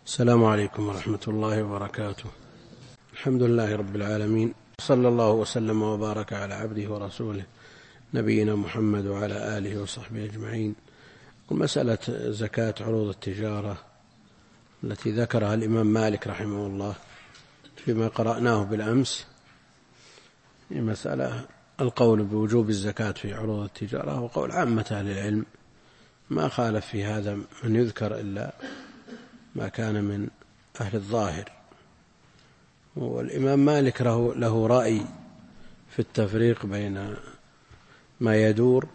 السلام عليكم ورحمة الله وبركاته. الحمد لله رب العالمين، صلى الله وسلم وبارك على عبده ورسوله نبينا محمد وعلى آله وصحبه أجمعين. مسألة زكاة عروض التجارة التي ذكرها الإمام مالك رحمه الله فيما قرأناه بالأمس، مسألة القول بوجوب الزكاة في عروض التجارة وقول عامة أهل العلم، ما خالف في هذا من يذكر إلا ما كان من أهل الظاهر. والإمام مالك له رأي في التفريق بين ما يدور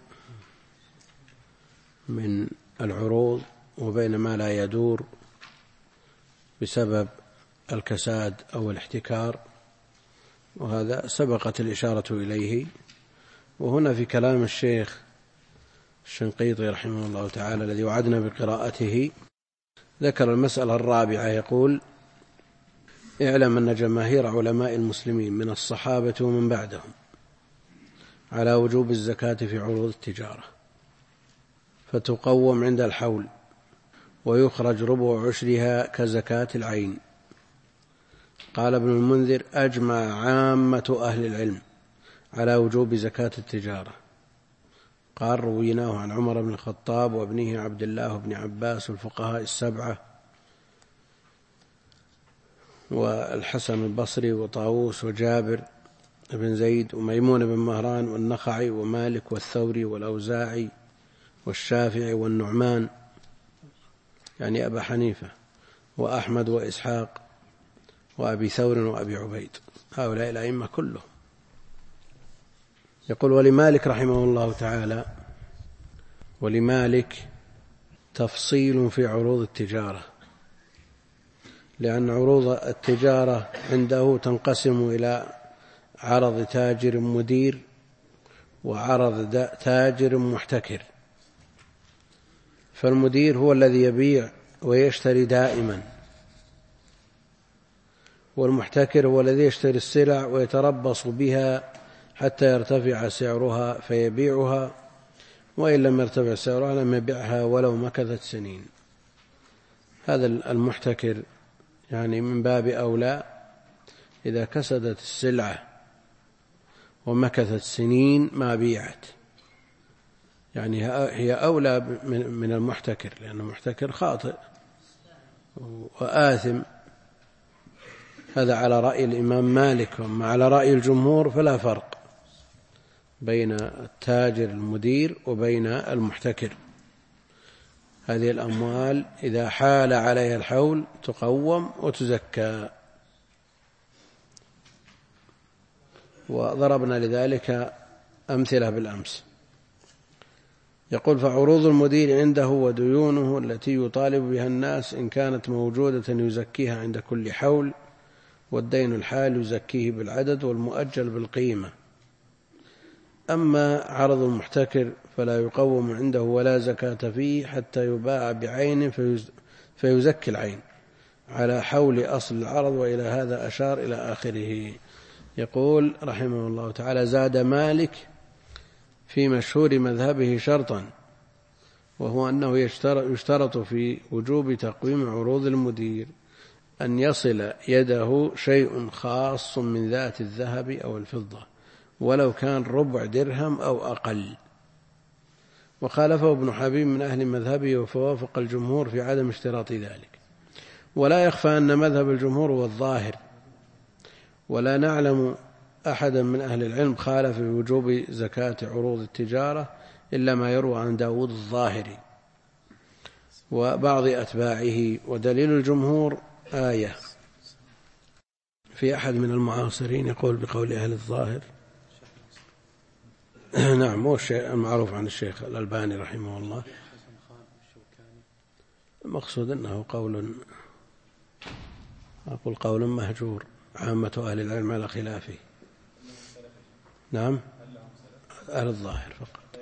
من العروض وبين ما لا يدور بسبب الكساد أو الاحتكار، وهذا سبقت الإشارة إليه. وهنا في كلام الشيخ الشنقيطي رحمه الله تعالى الذي وعدنا بقراءته ذكر المسألة الرابعة، يقول: اعلم أن جماهير علماء المسلمين من الصحابة ومن بعدهم على وجوب الزكاة في عروض التجارة، فتقوم عند الحول ويخرج ربع عشرها كزكاة العين. قال ابن المنذر: أجمع عامة أهل العلم على وجوب زكاة التجارة. قال: رويناه عن عمر بن الخطاب وابنه عبد الله بن عباس والفقهاء السبعة والحسن البصري وطاووس وجابر بن زيد وميمون بن مهران والنخعي ومالك والثوري والأوزاعي والشافعي والنعمان يعني أبا حنيفة وأحمد وإسحاق وأبي ثور وأبي عبيد، هؤلاء الأئمة كلهم. يقول: ولمالك رحمه الله تعالى، ولمالك تفصيل في عروض التجارة، لأن عروض التجارة عنده تنقسم إلى عرض تاجر مدير وعرض تاجر محتكر. فالمدير هو الذي يبيع ويشتري دائما، والمحتكر هو الذي يشتري السلع ويتربص بها حتى يرتفع سعرها فيبيعها، وإن لم يرتفع سعرها لم يبيعها ولو مكثت سنين. هذا المحتكر يعني من باب أولى إذا كسدت السلعة ومكثت سنين ما بيعت، يعني هي أولى من المحتكر، لأن المحتكر خاطئ وآثم. هذا على رأي الإمام مالك، وما على رأي الجمهور فلا فرق بين التاجر المدير وبين المحتكر. هذه الأموال إذا حال عليها الحول تقوم وتزكى، وضربنا لذلك أمثلة بالأمس. يقول: فعروض المدير عنده وديونه التي يطالب بها الناس إن كانت موجودة يزكيها عند كل حول، والدين الحال يزكيه بالعدد والمؤجل بالقيمة. أما عرض المحتكر فلا يقوم عنده ولا زكاة فيه حتى يباع بعين فيزكي العين على حول أصل العرض، وإلى هذا أشار إلى آخره. يقول رحمه الله تعالى: زاد مالك في مشهور مذهبه شرطا، وهو أنه يشترط في وجوب تقويم عروض المدير أن يصل يده شيء خاص من ذات الذهب أو الفضة ولو كان ربع درهم أو أقل. وخالفه ابن حبيب من أهل مذهبه فوافق الجمهور في عدم اشتراط ذلك. ولا يخفى أن مذهب الجمهور هو الظاهر، ولا نعلم أحدا من أهل العلم خالف في وجوب زكاة عروض التجارة إلا ما يروى عن داود الظاهري وبعض أتباعه. ودليل الجمهور آية في أحد من المعاصرين يقول بقول أهل الظاهر نعم، هو الشيء المعروف عن الشيخ الألباني رحمه الله. المقصود أنه قول مهجور، عامة أهل العلم على خلافه. نعم، أهل الظاهر فقط،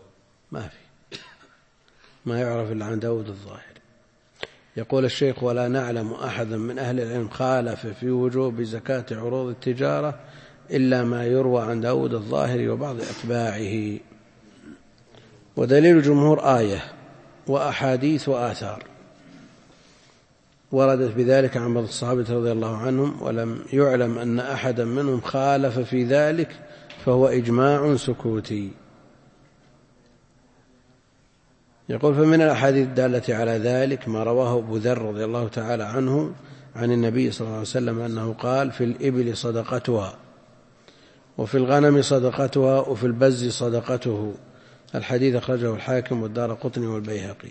ما يعرف إلا عن داود الظاهر. يقول الشيخ: ولا نعلم أحدا من أهل العلم خالف في وجوب زكاة عروض التجارة إلا ما يروى عن داود الظاهر وبعض أتباعه. ودليل الجمهور آية وأحاديث وآثار. وردت بذلك عن بعض الصحابة رضي الله عنهم، ولم يعلم أن أحدا منهم خالف في ذلك، فهو إجماع سكوتي. يقول: فمن الأحاديث الدالة على ذلك ما رواه أبو ذر رضي الله تعالى عنه عن النبي صلى الله عليه وسلم أنه قال: في الإبل صدقتها، وفي الغنم صدقتها، وفي البز صدقته. الحديث أخرجه الحاكم والدارقطني والبيهقي.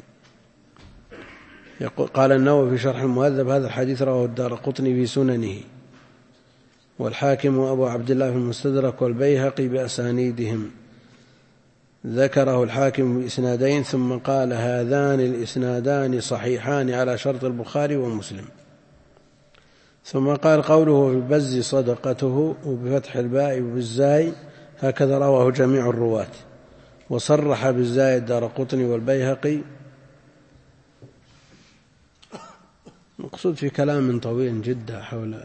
قال النووي في شرح المهذب: هذا الحديث رواه الدارقطني في سننه، والحاكم وأبو عبد الله في المستدرك، والبيهقي بأسانيدهم. ذكره الحاكم بإسنادين، ثم قال: هذان الإسنادان صحيحان على شرط البخاري ومسلم. ثم قال: قوله في البز صدقته وبفتح الباء وبالزاي هكذا رواه جميع الرواة، وصرح بالزاي الدارقطني والبيهقي. مقصود في كلام طويل جدا حول.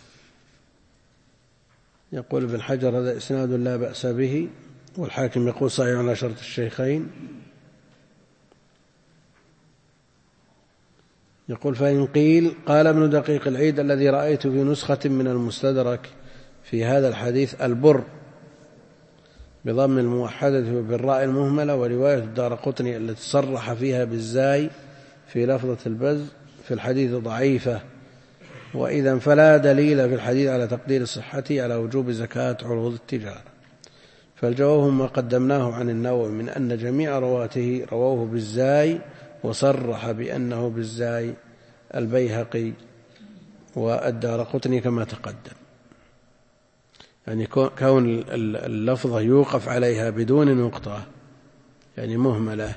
يقول ابن حجر: هذا إسناد لا بأس به، والحاكم يقول صحيح على شرط الشيخين. يقول: فإن قيل قال ابن دقيق العيد: الذي رأيت في نسخة من المستدرك في هذا الحديث البر بضم الموحدة وبالراء المهملة، ورواية الدارقطني التي صرح فيها بالزاي في لفظة البز في الحديث ضعيفة، وإذا فلا دليل في الحديث على تقدير صحته على وجوب زكاة عروض التجارة. فالجواب ما قدمناه عن النووي من أن جميع رواته رووه بالزاي، وصرح بأنه بالزاي البيهقي والدارقطني كما تقدم. يعني كون اللفظة يوقف عليها بدون نقطة، يعني مهملة،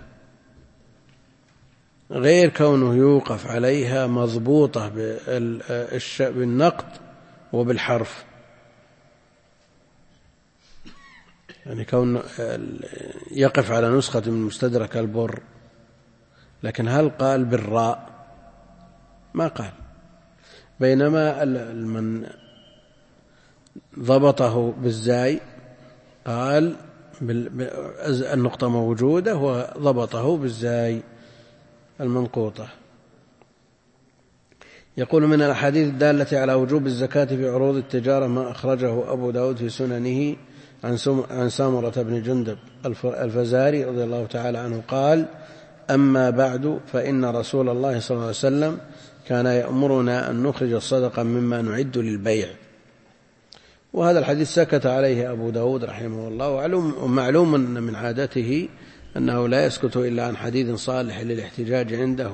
غير كونه يوقف عليها مضبوطة بالنقط وبالحرف. يعني كون يقف على نسخة من مستدرك البر، لكن هل قال بالراء؟ ما قال. بينما من ضبطه بالزاي قال النقطة موجودة وضبطه بالزاي المنقوطة. يقول: من الأحاديث الدالة على وجوب الزكاة في عروض التجارة ما أخرجه أبو داود في سننه عن سامرة بن جندب الفزاري رضي الله تعالى عنه قال: أما بعد، فإن رسول الله صلى الله عليه وسلم كان يأمرنا أن نخرج الصدقة مما نعد للبيع. وهذا الحديث سكت عليه أبو داود رحمه الله، ومعلوم أن من عادته أنه لا يسكت إلا عن حديث صالح للاحتجاج عنده.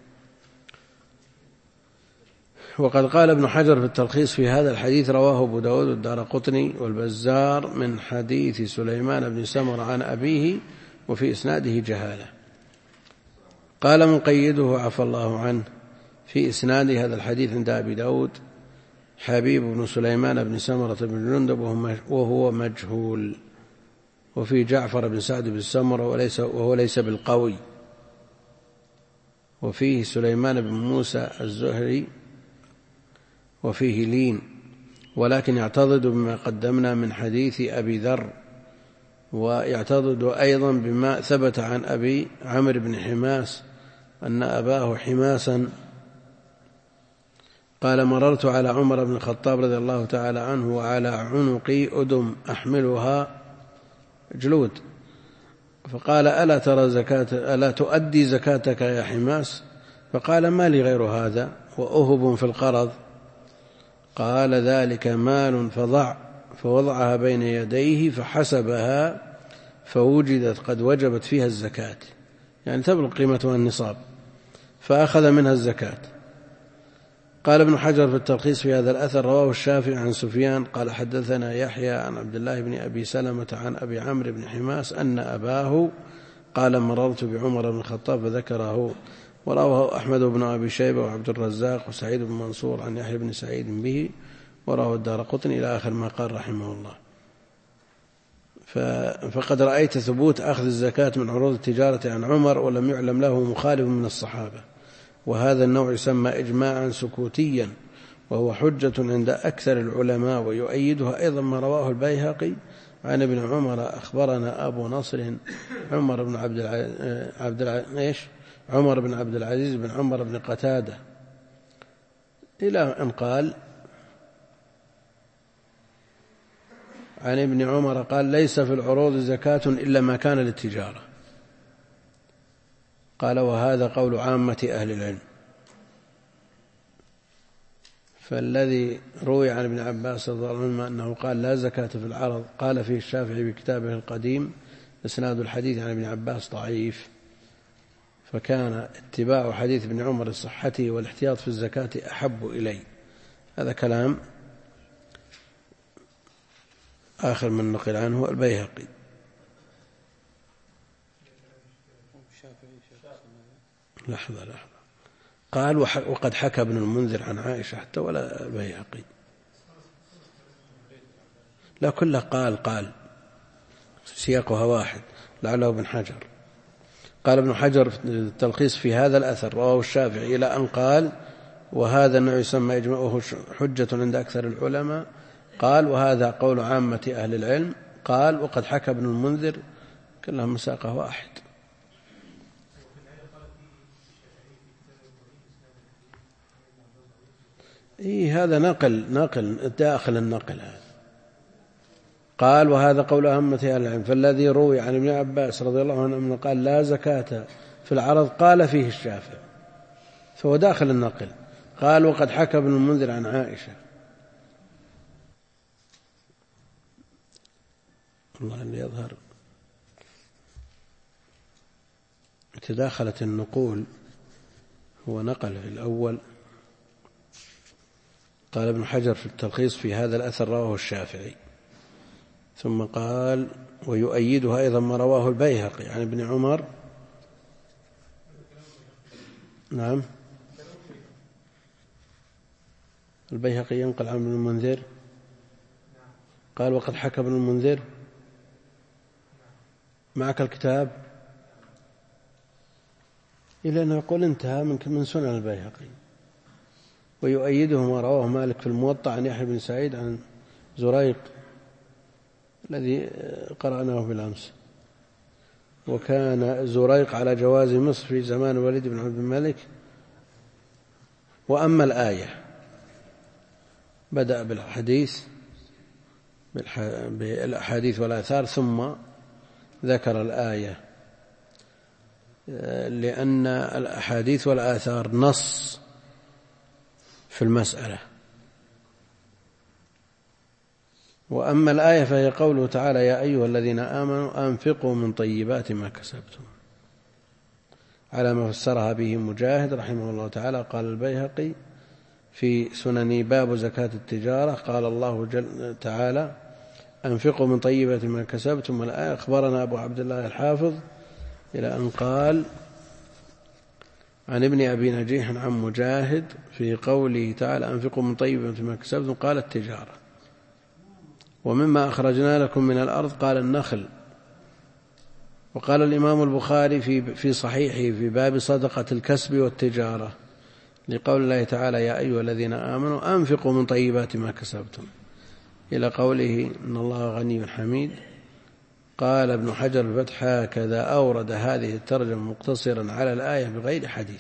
وقد قال ابن حجر في التلخيص في هذا الحديث: رواه أبو داود والدارقطني والبزار من حديث سليمان بن سمر عن أبيه، وفي إسناده جهالة. قال مقيده عفى الله عنه: في إسناد هذا الحديث عند أبي داود حبيب بن سليمان بن سمرة بن جندب وهو مجهول، وفي جعفر بن سعد بن سمرة وهو ليس بالقوي، وفيه سليمان بن موسى الزهري، وفيه لين، ولكن يعتضد بما قدمنا من حديث أبي ذر، ويعتضد أيضا بما ثبت عن أبي عمرو بن حماس أن أباه حماسا قال: مررت على عمر بن الخطاب رضي الله تعالى عنه وعلى عنقي أدم أحملها جلود، فقال: ألا تؤدي زكاتك يا حماس؟ فقال: ما لي غير هذا وأهب في القرض. قال: ذلك مال فوضعها بين يديه فحسبها فوجدت قد وجبت فيها الزكاة، يعني تبلغ قيمتها النصاب، فأخذ منها الزكاة. قال ابن حجر في التلخيص في هذا الأثر: رواه الشافعي عن سفيان قال: حدثنا يحيى عن عبد الله بن أبي سلمة عن أبي عمرو بن حماس أن أباه قال: مررت بعمر بن الخطاب فذكره. ورواه أحمد بن أبي شيبة وعبد الرزاق وسعيد بن منصور عن يحيى بن سعيد به، ورواه الدارقطني إلى آخر ما قال رحمه الله. فقد رأيت ثبوت أخذ الزكاة من عروض التجارة عن عمر ولم يعلم له مخالف من الصحابة، وهذا النوع يسمى إجماعا سكوتيا، وهو حجة عند أكثر العلماء. ويؤيدها أيضا ما رواه البيهقي عن ابن عمر: أخبرنا أبو نصر عمر بن عبد العزيز بن عمر بن قتادة إلى أن قال عن ابن عمر قال ليس في العروض زكاة إلا ما كان للتجارة. قال وهذا قول عامة أهل العلم. فالذي روي عن ابن عباس رضي الله عنهما أنه قال لا زكاة في العرض قال فيه الشافعي بكتابه القديم إسناد الحديث عن ابن عباس ضعيف، فكان اتباع حديث ابن عمر لصحته والاحتياط في الزكاة أحب إلي. هذا كلام آخر من نقل عنه البيهقي. لحظة قال وقد حكى ابن المنذر عن عائشة حتى ولا البيهقي، لا كله قال سياقها واحد لعله ابن حجر. قال ابن حجر في التلخيص في هذا الأثر رواه الشافعي إلى أن قال وهذا النوع يسمى إجماعه حجة عند أكثر العلماء. قال وهذا قول عامة أهل العلم. قال وقد حكى ابن المنذر، كلهم مساقه واحد. هذا نقل داخل النقل هذا. قال وهذا قول عامة أهل العلم. فالذي روي عن ابن عباس رضي الله عنه قال لا زكاة في العرض قال فيه الشافعي، فهو داخل النقل. قال وقد حكى ابن المنذر عن عائشة. الله اللي يظهر تداخلت النقول. هو نقل في الأول قال ابن حجر في التلخيص في هذا الأثر رواه الشافعي، ثم قال ويؤيدها أيضا ما رواه البيهقي عن ابن عمر. نعم البيهقي ينقل عن ابن المنذر. قال وقد حكى ابن المنذر. معك الكتاب إلى أن يقول انتهى من سنن البيهقي. ويؤيده ما رواه مالك في الموطأ عن يحيى بن سعيد عن زريق الذي قرأناه بالأمس. وكان زريق على جواز مصر في زمان الوليد بن عبد الملك. وأما الآية بدأ بالأحاديث والآثار ثم ذكر الآية، لأن الأحاديث والآثار نص في المسألة. وأما الآية فهي قوله تعالى يا أيها الذين آمنوا أنفقوا من طيبات ما كسبتم، على ما فسرها به مجاهد رحمه الله تعالى. قال البيهقي في سنن باب زكاة التجارة قال الله تعالى أنفقوا من طيبات ما كسبتم. والآية أخبرنا أبو عبد الله الحافظ إلى أن قال عن ابن أبي نجيح عن مجاهد في قوله تعالى أنفقوا من طيبات ما كسبتم قال التجارة. ومما أخرجنا لكم من الأرض قال النخل. وقال الإمام البخاري في صحيحه في باب صدقة الكسب والتجارة لقول الله تعالى يا أيها الذين آمنوا أنفقوا من طيبات ما كسبتم إلى قوله إن الله غني حميد. قال ابن حجر الفتح هكذا أورد هذه الترجمة مقتصرا على الآية بغير حديث.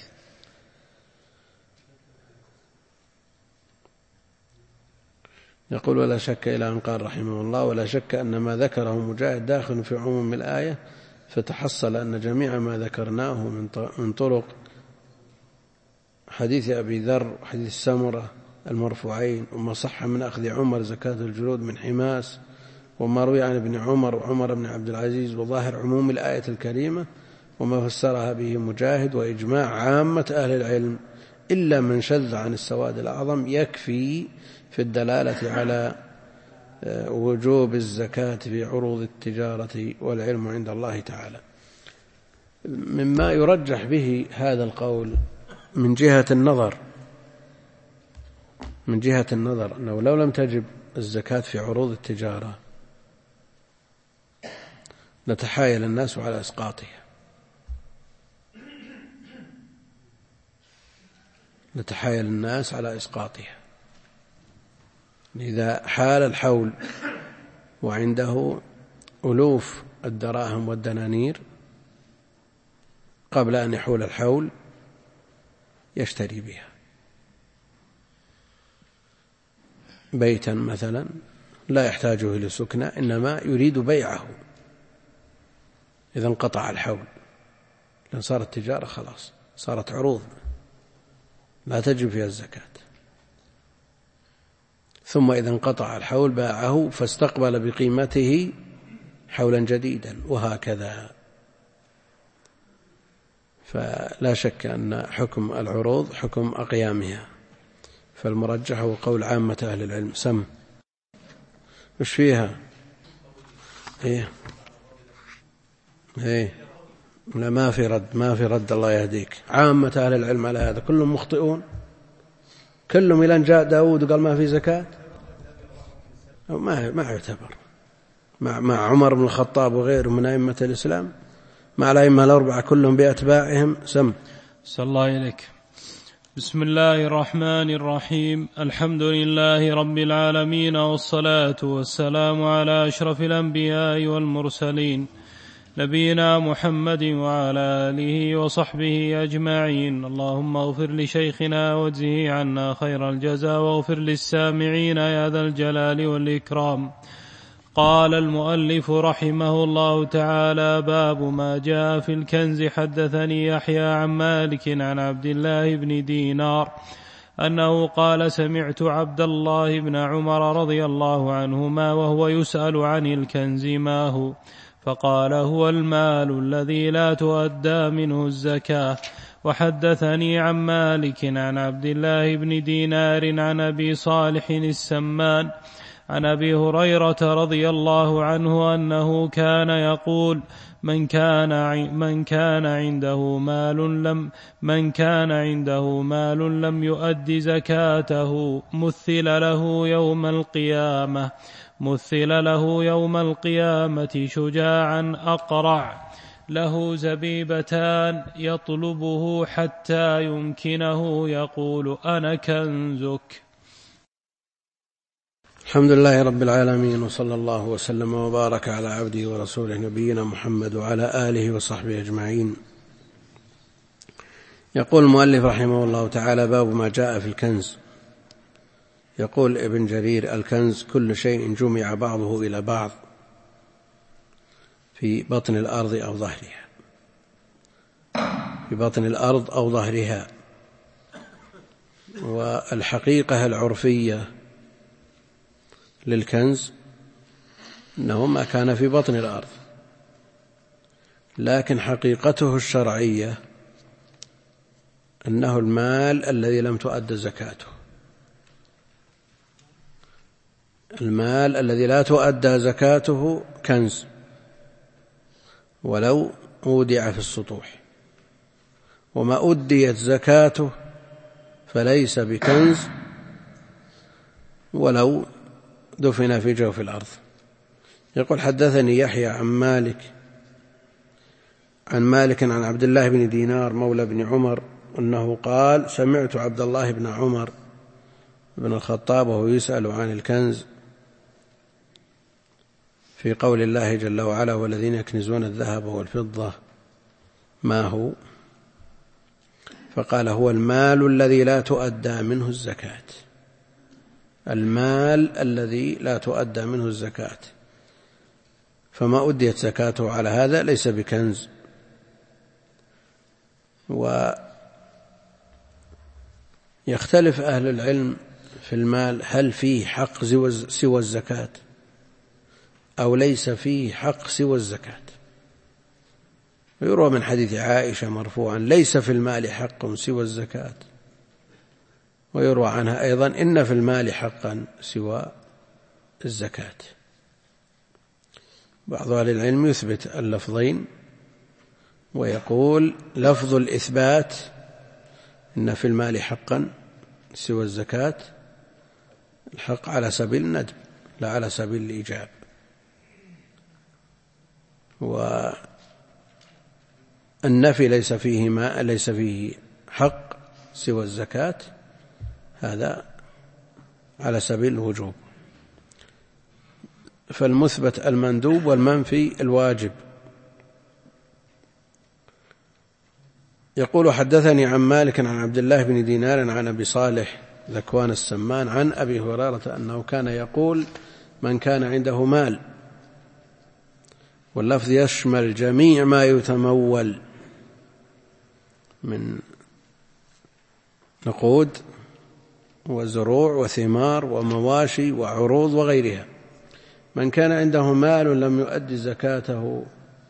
يقول ولا شك إلى أن قال رحمه الله ولا شك أن ما ذكره مجاهد داخل في عموم الآية، فتحصل أن جميع ما ذكرناه من طرق حديث أبي ذر وحديث سمرة المرفوعين وما صح من أخذ عمر زكاة الجلود من حماس وما روي عن ابن عمر وعمر بن عبد العزيز وظاهر عموم الآية الكريمة وما فسرها به مجاهد وإجماع عامة أهل العلم إلا من شذ عن السواد الأعظم يكفي في الدلالة على وجوب الزكاة في عروض التجارة والعلم عند الله تعالى. مما يرجح به هذا القول من جهة النظر أنه لو لم تجب الزكاة في عروض التجارة لتحايل الناس على إسقاطها. إذا حال الحول وعنده ألوف الدراهم والدنانير قبل أن يحول الحول يشتري بها بيتا مثلا لا يحتاجه لسكنة إنما يريد بيعه، إذا انقطع الحول، لأن صارت تجارة خلاص، صارت عروض لا تجب فيها الزكاة. ثم إذا انقطع الحول باعه فاستقبل بقيمته حولا جديدا، وهكذا. فلا شك أن حكم العروض حكم أقيامها، فالمرجح هو قول عامة أهل العلم. سم وش فيها؟ إيه لا، ما في رد الله يهديك. عامة أهل العلم على هذا، كلهم مخطئون، كلهم إلى أن جاء داود وقال ما في زكاة، ما يعتبر مع عمر بن الخطاب وغيره من أئمة الإسلام، مع الأئمة الأربعة كلهم بأتباعهم. سم. صلى الله عليك. بسم الله الرحمن الرحيم. الحمد لله رب العالمين، والصلاة والسلام على أشرف الأنبياء والمرسلين، نبينا محمد وعلى آله وصحبه أجمعين. اللهم اغفر لشيخنا واجزه عنا خير الجزاء، واغفر للسامعين يا ذا الجلال والإكرام. قال المؤلف رحمه الله تعالى: باب ما جاء في الكنز. حدثني يحيى عن مالك عن عبد الله بن دينار أنه قال: سمعت عبد الله بن عمر رضي الله عنهما وهو يسأل عن الكنز ما هو، فقال: هو المال الذي لا تؤدى منه الزكاة. وحدثني عن مالك عن عبد الله بن دينار عن أبي صالح السمان عن أبي هريرة رضي الله عنه أنه كان يقول: من كان عنده مال لم يؤد زكاته مثل له يوم القيامة شجاعا أقرع له زبيبتان يطلبه حتى يمكنه يقول: أنا كنزك. الحمد لله رب العالمين، وصلى الله وسلم وبارك على عبده ورسوله نبينا محمد وعلى آله وصحبه أجمعين. يقول المؤلف رحمه الله تعالى: باب ما جاء في الكنز. يقول ابن جرير: الكنز كل شيء جمع بعضه إلى بعض في بطن الأرض أو ظهرها، والحقيقة العرفية للكنز أنه ما كان في بطن الأرض، لكن حقيقته الشرعية أنه المال الذي لم تؤد زكاته. المال الذي لا تؤدى زكاته كنز ولو أودع في السطوح، وما أديت زكاته فليس بكنز ولو دفن في جوف الأرض. يقول: حدثني يحيى عن مالك عن عبد الله بن دينار مولى بن عمر أنه قال: سمعت عبد الله بن عمر بن الخطاب وهو يسأل عن الكنز في قول الله جل وعلا: والذين يكنزون الذهب والفضة ما هو، فقال: هو المال الذي لا تؤدى منه الزكاة. المال الذي لا تؤدى منه الزكاة، فما أديت زكاته على هذا ليس بكنز. ويختلف أهل العلم في المال، هل فيه حق سوى الزكاة أو ليس فيه حق سوى الزكاة. يروى من حديث عائشة مرفوعا: ليس في المال حق سوى الزكاة. ويروى عنها أيضا: إن في المال حقا سوى الزكاة. بعض أهل العلم يثبت اللفظين ويقول: لفظ الإثبات إن في المال حقا سوى الزكاة الحق على سبيل الندب لا على سبيل الإيجاب. والنفي ليس فيه حق سوى الزكاة هذا على سبيل الوجوب، فالمثبت المندوب والمنفي الواجب. يقول: حدثني عن مالك عن عبد الله بن دينار عن أبي صالح ذكوان السمان عن أبي هريرة أنه كان يقول: من كان عنده مال، واللفظ يشمل جميع ما يتمول من نقود وزروع وثمار ومواشي وعروض وغيرها، من كان عنده مال لم يؤد زكاته،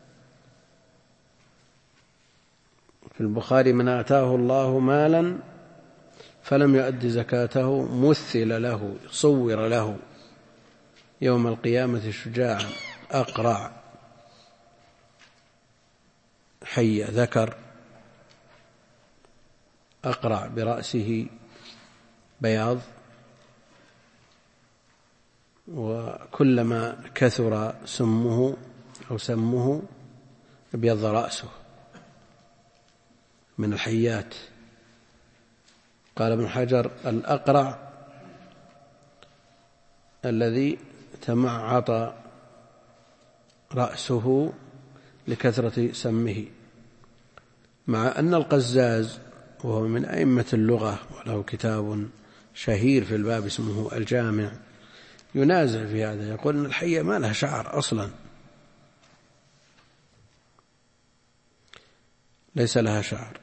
في البخاري: من آتاه الله مالا فلم يؤد زكاته مثل له، صور له يوم القيامة شجاعا أقرع حي ذكر، أقرع برأسه بياض، وكلما كثر سمه أو سمه ابيض رأسه من الحيات. قال ابن حجر: الأقرع الذي تمعط رأسه لكثرة سمه، مع أن القزاز وهو من أئمة اللغة وله كتاب شهير في الباب اسمه الجامع ينازع في هذا، يقول أن الحية ما لها شعر أصلا، ليس لها شعر.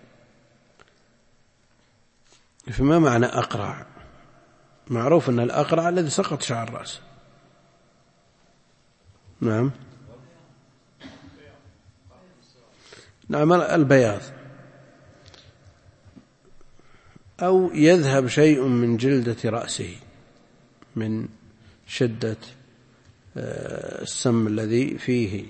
فما معنى أقرع؟ معروف أن الأقرع الذي سقط شعر رأسه. نعم البياض، أو يذهب شيء من جلدة رأسه من شدة السم الذي فيه.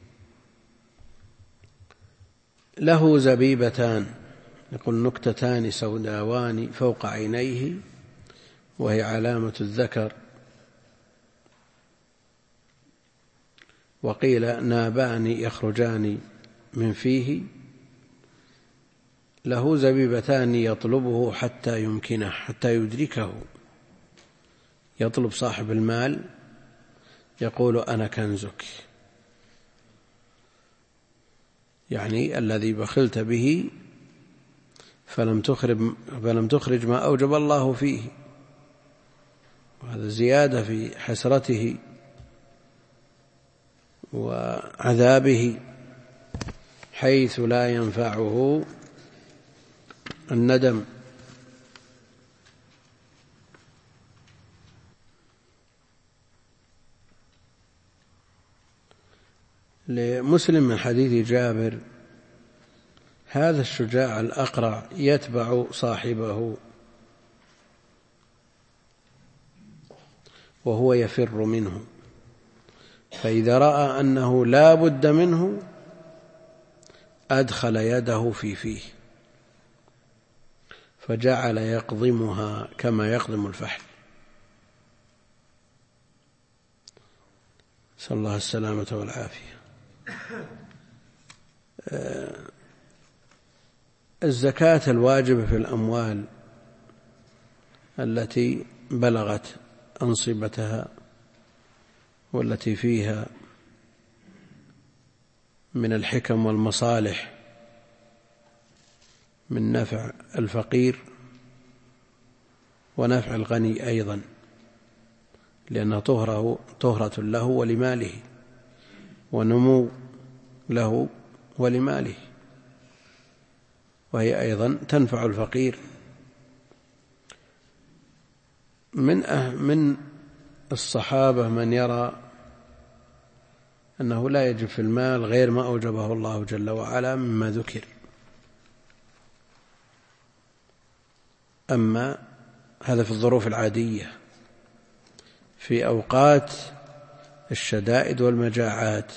له زبيبتان، يقول: نكتتان سوداوان فوق عينيه، وهي علامة الذكر. وقيل: نابان يخرجان من فيه. له زبيبتان يطلبه حتى يمكنه، حتى يدركه، يطلب صاحب المال يقول: أنا كنزك، يعني الذي بخلت به فلم تخرج ما أوجب الله فيه، وهذا زيادة في حسرته وعذابه، حيث لا ينفعه الندم. لمسلم من حديث جابر: هذا الشجاع الأقرع يتبع صاحبه وهو يفر منه، فإذا رأى أنه لا بد منه أدخل يده في فيه فجعل يقضمها كما يقضم الفحل. نسأل الله السلامة والعافية. الزكاة الواجبة في الأموال التي بلغت أنصبتها والتي فيها من الحكم والمصالح من نفع الفقير ونفع الغني أيضا، لأنها طهرة له ولماله، ونمو له ولماله، وهي أيضا تنفع الفقير. من الصحابة من يرى أنه لا يجب في المال غير ما أوجبه الله جل وعلا مما ذكر، أما هذا في الظروف العادية. في أوقات الشدائد والمجاعات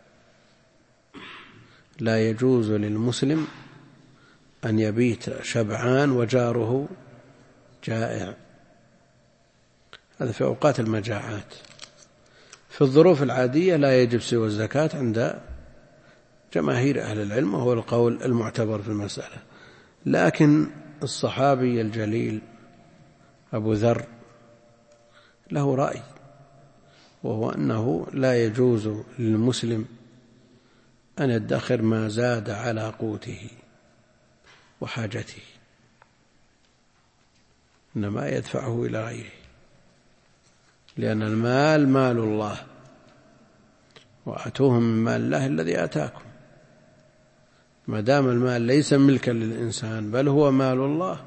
لا يجوز للمسلم أن يبيت شبعان وجاره جائع، هذا في أوقات المجاعات. في الظروف العادية لا يجب سوى الزكاة عند جماهير أهل العلم، وهو القول المعتبر في المسألة. لكن الصحابي الجليل أبو ذر له رأي، وهو أنه لا يجوز للمسلم أن يدخر ما زاد على قوته وحاجته. إنما يدفعه إلى غيره، لأن المال مال الله، وآتوهم من مال الله الذي آتاكم. ما دام المال ليس ملكا للإنسان بل هو مال الله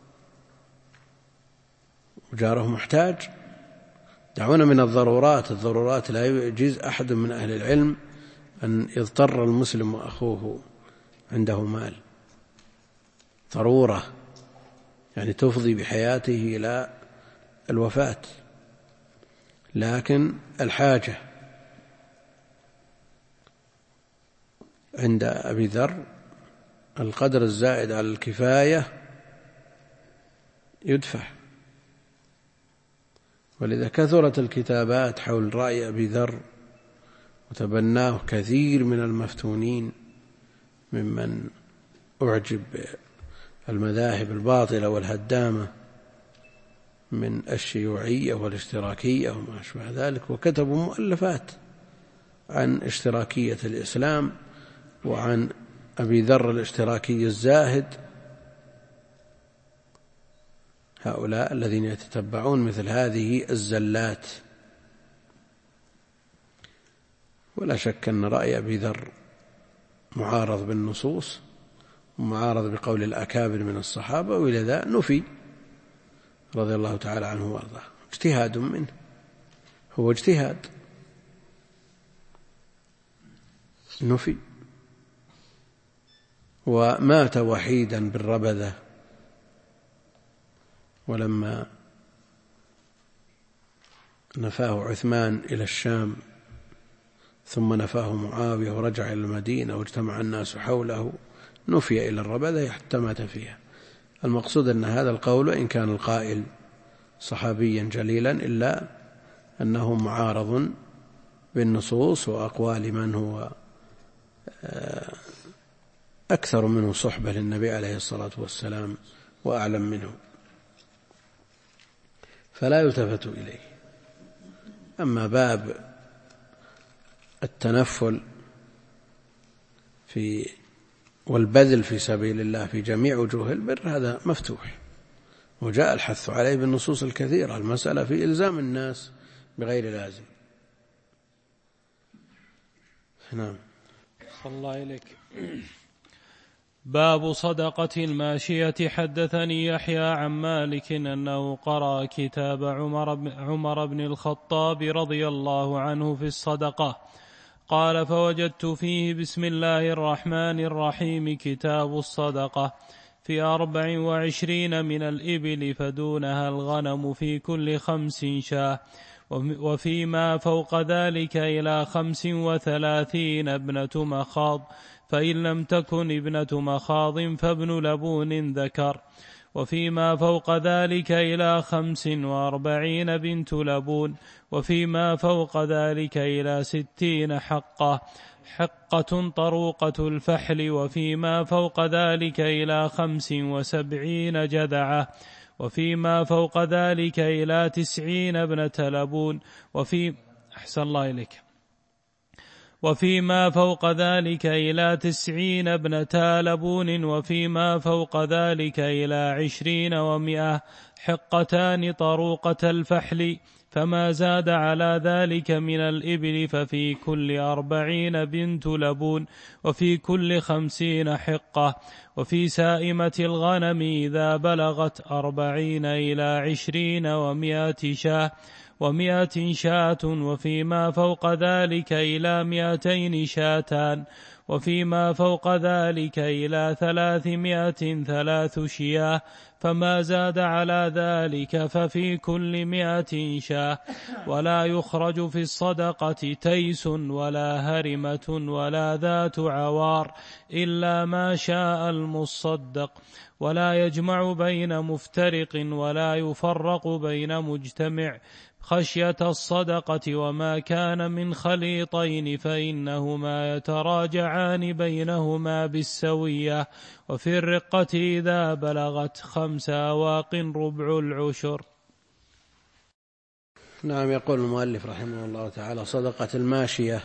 وجاره محتاج، دعونا من الضرورات لا يجيز أحد من أهل العلم أن يضطر المسلم وأخوه عنده مال، ضرورة يعني تفضي بحياته إلى الوفاة، لكن الحاجة عند أبي ذر القدر الزائد على الكفاية يدفع. ولذا كثرت الكتابات حول رأي أبي ذر وتبناه كثير من المفتونين ممن أعجب المذاهب الباطلة والهدامة من الشيوعية والاشتراكية وما أشبه ذلك، وكتبوا مؤلفات عن اشتراكية الإسلام وعن أبي ذر الاشتراكي الزاهد. هؤلاء الذين يتتبعون مثل هذه الزلات. ولا شك أن رأي أبي ذر معارض بالنصوص ومعارض بقول الأكابر من الصحابة، وإلى ذا نفي رضي الله تعالى عنه وارضاه، اجتهاد منه، هو اجتهاد نفي. ومات وحيدا بالربذة، ولما نفاه عثمان إلى الشام ثم نفاه معاوية ورجع إلى المدينة واجتمع الناس حوله نفي إلى الربذة حتى مات فيها. المقصود أن هذا القول إن كان القائل صحابيا جليلا إلا أنه معارض بالنصوص وأقوال من هو أكثر منه صحبة للنبي عليه الصلاة والسلام وأعلم منه، فلا يلتفت إليه. أما باب التنفل والبذل في سبيل الله في جميع وجوه البر هذا مفتوح، وجاء الحث عليه بالنصوص الكثيرة. المسألة في إلزام الناس بغير لازم. نعم. صلى الله عليك. باب صدقة الماشية. حدثني يحيى عن مالك أنه قرأ كتاب عمر بن الخطاب رضي الله عنه في الصدقة، قال: فوجدت فيه بسم الله الرحمن الرحيم كتاب الصدقة في 24 من الإبل فدونها الغنم في كل 5 شاة، وفيما فوق ذلك إلى 35 ابنة مخاض، فإن لم تكن ابنة مخاض فابن لبون ذكر، وفيما فوق ذلك إلى 45 بنت لبون، وفيما فوق ذلك إلى 60 حقة طروقة الفحل، وفيما فوق ذلك إلى 75 جذعة، وفيما فوق ذلك إلى 90 ابنة لبون، أحسن الله إليك، وفيما فوق ذلك إلى 90 ابنة لبون، وفيما فوق ذلك إلى 20 و100 حقتان طروقة الفحل، فما زاد على ذلك من الإبل ففي كل 40 بنت لبون، وفي كل 50 حقة، وفي سائمة الغنم إذا بلغت 40 إلى 20 و100 شاة و100 شاة، وفيما فوق ذلك إلى 200 شاتان، وفيما فوق ذلك إلى 300 3 شياه، فما زاد على ذلك ففي كل 100 شاة. ولا يخرج في الصدقة تيس ولا هرمة ولا ذات عوار إلا ما شاء المصدق، ولا يجمع بين مفترق ولا يفرق بين مجتمع خشية الصدقة، وما كان من خليطين فإنهما يتراجعان بينهما بالسوية، وفي الرقة إذا بلغت 5 أواق ربع العشر. نعم. يقول المؤلف رحمه الله تعالى: صدقة الماشية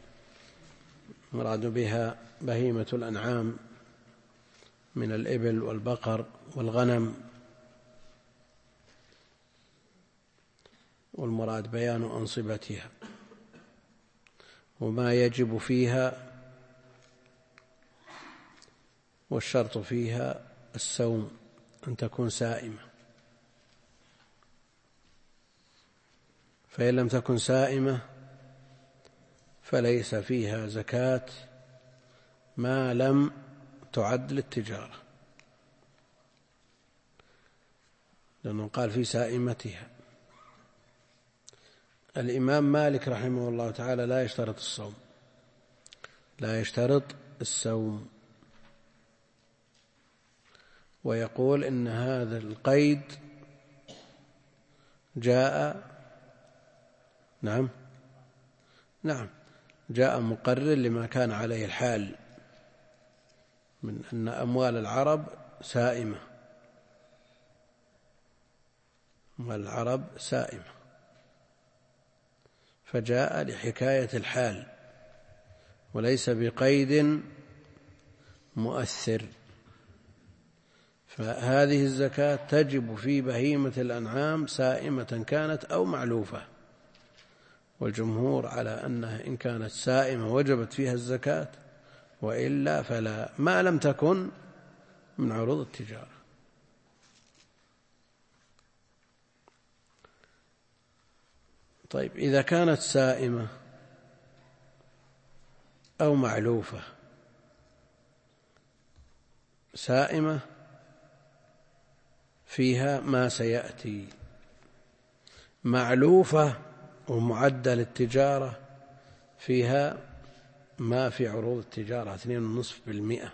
مراد بها بهيمة الأنعام من الإبل والبقر والغنم والمراد بيان أنصبتها وما يجب فيها، والشرط فيها الصوم أن تكون سائمة، فإن لم تكن سائمة فليس فيها زكاة ما لم تعد للتجارة، لأنه قال في سائمتها. الإمام مالك رحمه الله تعالى لا يشترط الصوم، لا يشترط الصوم، ويقول إن هذا القيد جاء نعم جاء مقرر لما كان عليه الحال من أن أموال العرب سائمة، أموال العرب سائمة، فجاء لحكاية الحال وليس بقيد مؤثر. فهذه الزكاة تجب في بهيمة الأنعام سائمة كانت أو معلوفة، والجمهور على أنها إن كانت سائمة وجبت فيها الزكاة، وإلا فلا، ما لم تكن من عروض التجارة. طيب إذا كانت سائمة أو معلوفة، سائمة فيها ما سيأتي، معلوفة ومعدة للتجارة فيها ما في عروض التجارة 2.5%.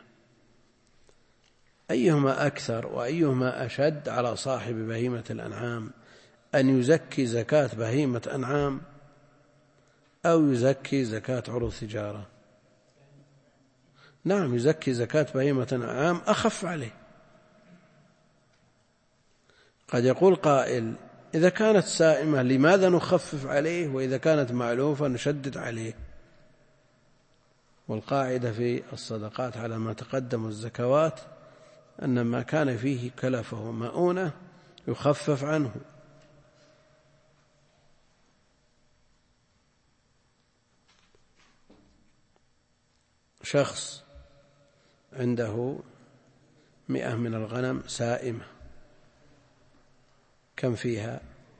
أيهما أكثر وأيهما أشد على صاحب بهيمة الأنعام، أن يزكي زكاة بهيمة أنعام أو يزكي زكاة عروض تجارة؟ نعم، يزكي زكاة بهيمة أنعام أخف عليه. قد يقول قائل إذا كانت سائمة لماذا نخفف عليه، وإذا كانت معلوفة نشدد عليه؟ والقاعدة في الصدقات على ما تقدم الزكوات أن ما كان فيه كلفة ومؤونة يخفف عنه. شخص عنده 100 من الغنم سائمة، كم فيها؟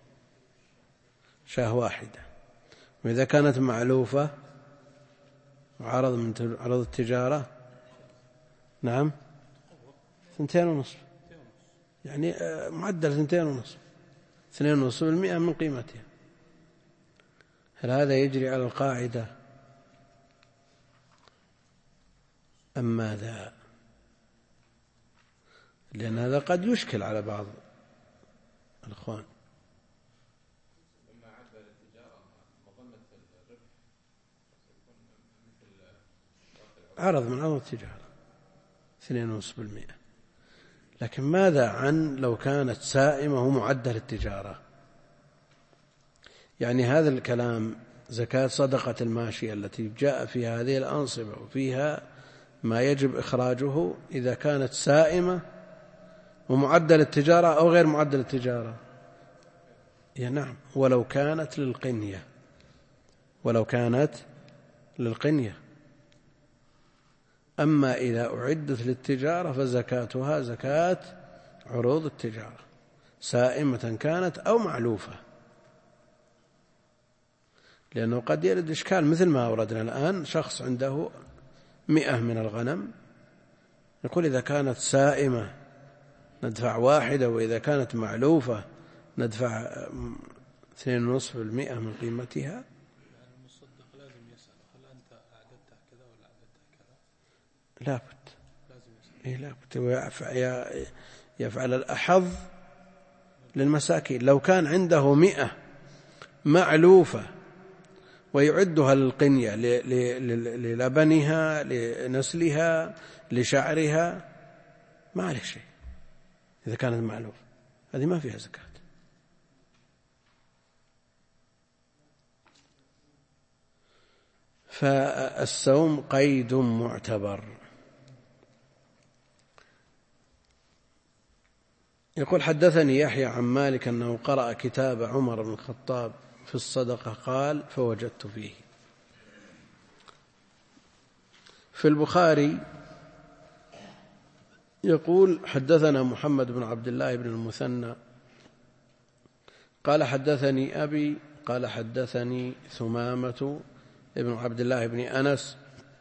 شاة واحدة، وإذا كانت معلوفة عرض من عرض التجارة نعم 2.5، يعني معدل 2.5% من قيمتها. هل هذا يجري على القاعدة أم ماذا؟ لأن هذا قد يشكل على بعض الأخوان. عرض من عرض التجارة 2.5%، لكن ماذا عن لو كانت سائمة ومعدة للتجارة؟ يعني هذا الكلام زكاة صدقة الماشية التي جاء فيها هذه الأنصبة وفيها ما يجب إخراجه إذا كانت سائمة ومعدة للتجارة أو غير معدة للتجارة. نعم، ولو كانت للقنية. أما إذا أعدت للتجارة فزكاتها زكاة عروض التجارة سائمة كانت أو معلوفة، لأنه قد يرد إشكال مثل ما أوردنا الآن. شخص عنده 100 من الغنم، يقول إذا كانت سائمة ندفع 1، وإذا كانت معلوفة ندفع 2.5% من قيمتها. المصدق لازم يسأل هل أنت أعددتها كذا ولا أعددتها كذا؟ لابد يفعل الأحظ للمساكين. لو كان عنده 100 معلوفة ويعدها للقنية للبنها لنسلها لشعرها ما عليه شيء. إذا كانت معلوفة هذه ما فيها زكاة. فالصوم قيد معتبر. يقول حدثني يحيى عن مالك أنه قرأ كتاب عمر بن الخطاب في الصدقة قال فوجدت فيه. في البخاري يقول حدثنا محمد بن عبد الله بن المثنى قال حدثني أبي قال حدثني ثمامة ابن عبد الله بن أنس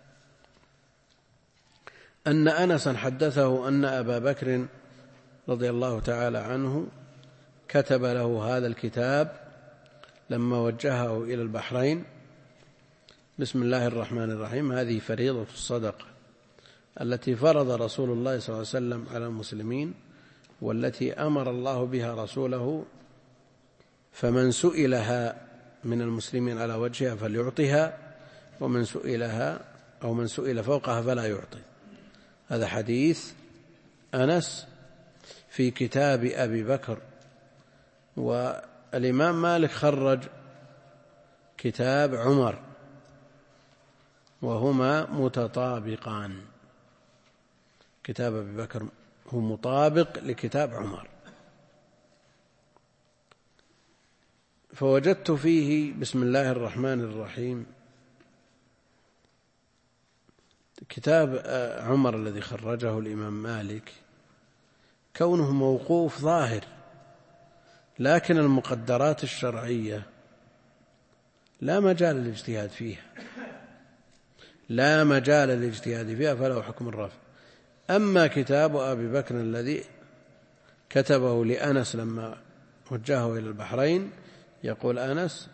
أن أنسا حدثه أن أبا بكر رضي الله تعالى عنه كتب له هذا الكتاب لما وجهه إلى البحرين: بسم الله الرحمن الرحيم، هذه فريضة الصدقة التي فرض رسول الله صلى الله عليه وسلم على المسلمين والتي أمر الله بها رسوله، فمن سئلها من المسلمين على وجهها فليعطها، ومن سئلها أو من سئل فوقها فلا يعطي. هذا حديث أنس في كتاب أبي بكر. والإمام مالك خرج كتاب عمر وهما متطابقان، كتاب أبي بكر هو مطابق لكتاب عمر. فوجدت فيه بسم الله الرحمن الرحيم. كتاب عمر الذي خرجه الإمام مالك كونه موقوف ظاهر، لكن المقدرات الشرعية لا مجال للاجتهاد فيها، لا مجال للاجتهاد فيها، فله حكم الرفع. أما كتاب أبي بكر الذي كتبه لأنس لما وجهه إلى البحرين، يقول أنس: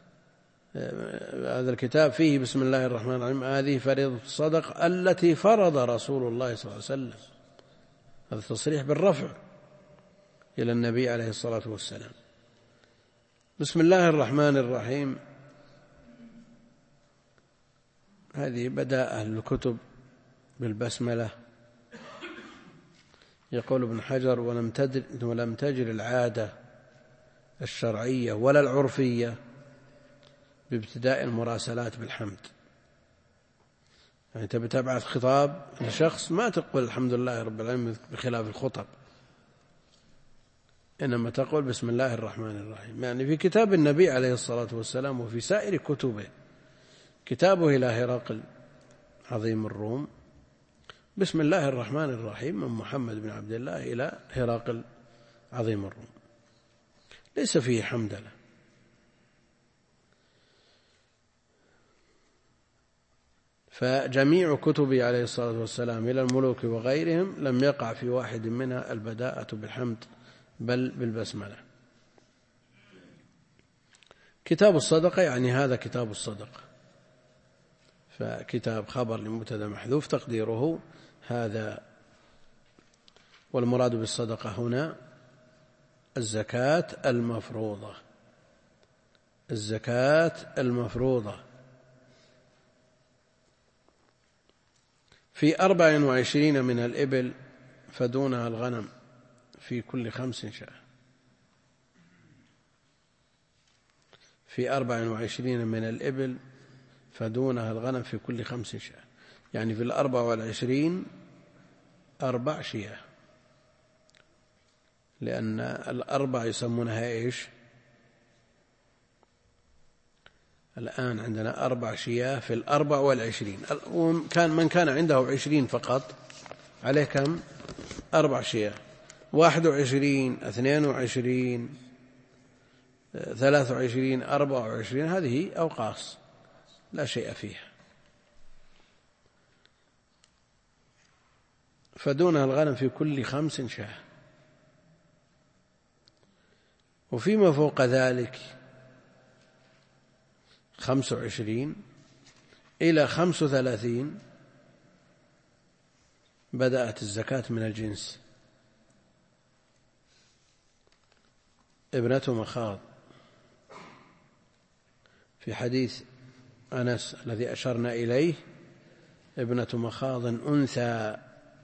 هذا الكتاب فيه بسم الله الرحمن الرحيم، هذه فريضة الصدقة التي فرض رسول الله صلى الله عليه وسلم. هذا تصريح بالرفع إلى النبي عليه الصلاة والسلام. بسم الله الرحمن الرحيم هذه بدأ أهل الكتب بالبسملة. يقول ابن حجر: ولم تجر العادة الشرعية ولا العرفية بابتداء المراسلات بالحمد. يعني تبي تبعث خطاب لشخص ما تقول الحمد لله رب العالمين بخلاف الخطب، إنما تقول بسم الله الرحمن الرحيم. يعني في كتاب النبي عليه الصلاة والسلام وفي سائر كتبه، كتابه إلى هرقل عظيم الروم بسم الله الرحمن الرحيم من محمد بن عبد الله إلى هرقل عظيم الروم، ليس فيه حمدلة. فجميع كتبه عليه الصلاة والسلام إلى الملوك وغيرهم لم يقع في واحد منها البداءة بالحمد بل بالبسملة. كتاب الصدقة يعني هذا كتاب الصدقة، فكتاب خبر لمبتدأ محذوف تقديره هذا. والمراد بالصدقة هنا الزكاة المفروضة، الزكاة المفروضة في 24 من الإبل فدونها الغنم في كل 5 شاة. في 24 من الإبل فدونها الغنم في كل 5 شاة، يعني في 24 4 شياه، لأن 4 يسمونها إيش؟ الآن عندنا 4 شياه في 24. من كان عنده 20 فقط عليه كم؟ 4 شياه. 21 22 23 24 هذه أوقاص لا شيء فيها. فدونها الغنم في كل 5 شاة. وفيما فوق ذلك 25 إلى 35 بدأت الزكاة من الجنس. ابنة مخاض في حديث أنس الذي أشرنا إليه، ابنة مخاض أنثى،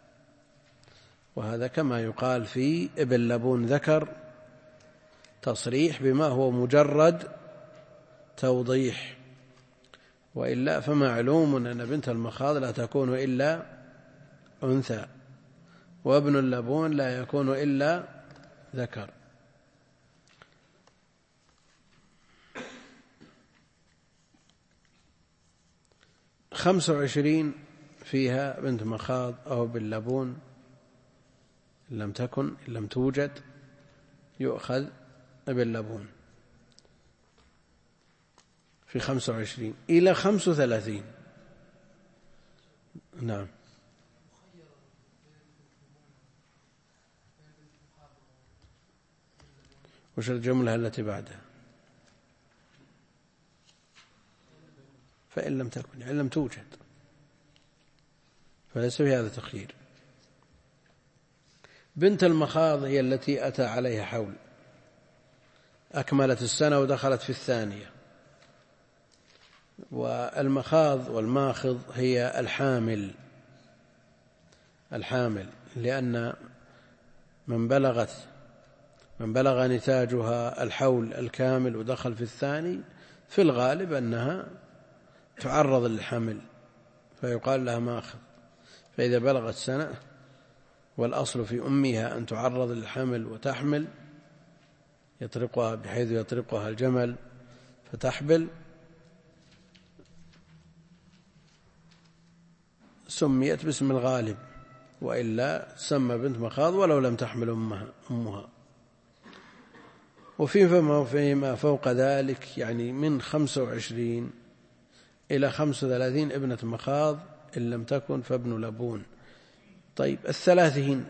وهذا كما يقال في ابن لبون ذكر، تصريح بما هو مجرد توضيح، وإلا فمعلوم أن بنت المخاض لا تكون إلا أنثى، وابن اللبون لا يكون إلا ذكر. 25 فيها بنت مخاض أو باللبون إن لم توجد يؤخذ باللبون في 25 إلى 35. نعم. وش الجملة التي بعدها؟ فإن لم تكن يعني لم توجد، فليس في هذا تخيير. بنت المخاض هي التي أتى عليها حول، أكملت السنة ودخلت في الثانية. والمخاض والماخض هي الحامل، لأن من بلغ نتاجها الحول الكامل ودخل في الثاني في الغالب أنها تعرض للحمل فيقال لها ماخض. فإذا بلغت سنة والأصل في أمها أن تعرض للحمل وتحمل يطرقها بحيث يطرقها الجمل فتحبل سميت باسم الغالب، وإلا تسمى بنت مخاض ولو لم تحمل أمها. وفيما فوق ذلك يعني من 25 إلى 35 ابنة مخاض إن لم تكن فابن لبون. طيب 30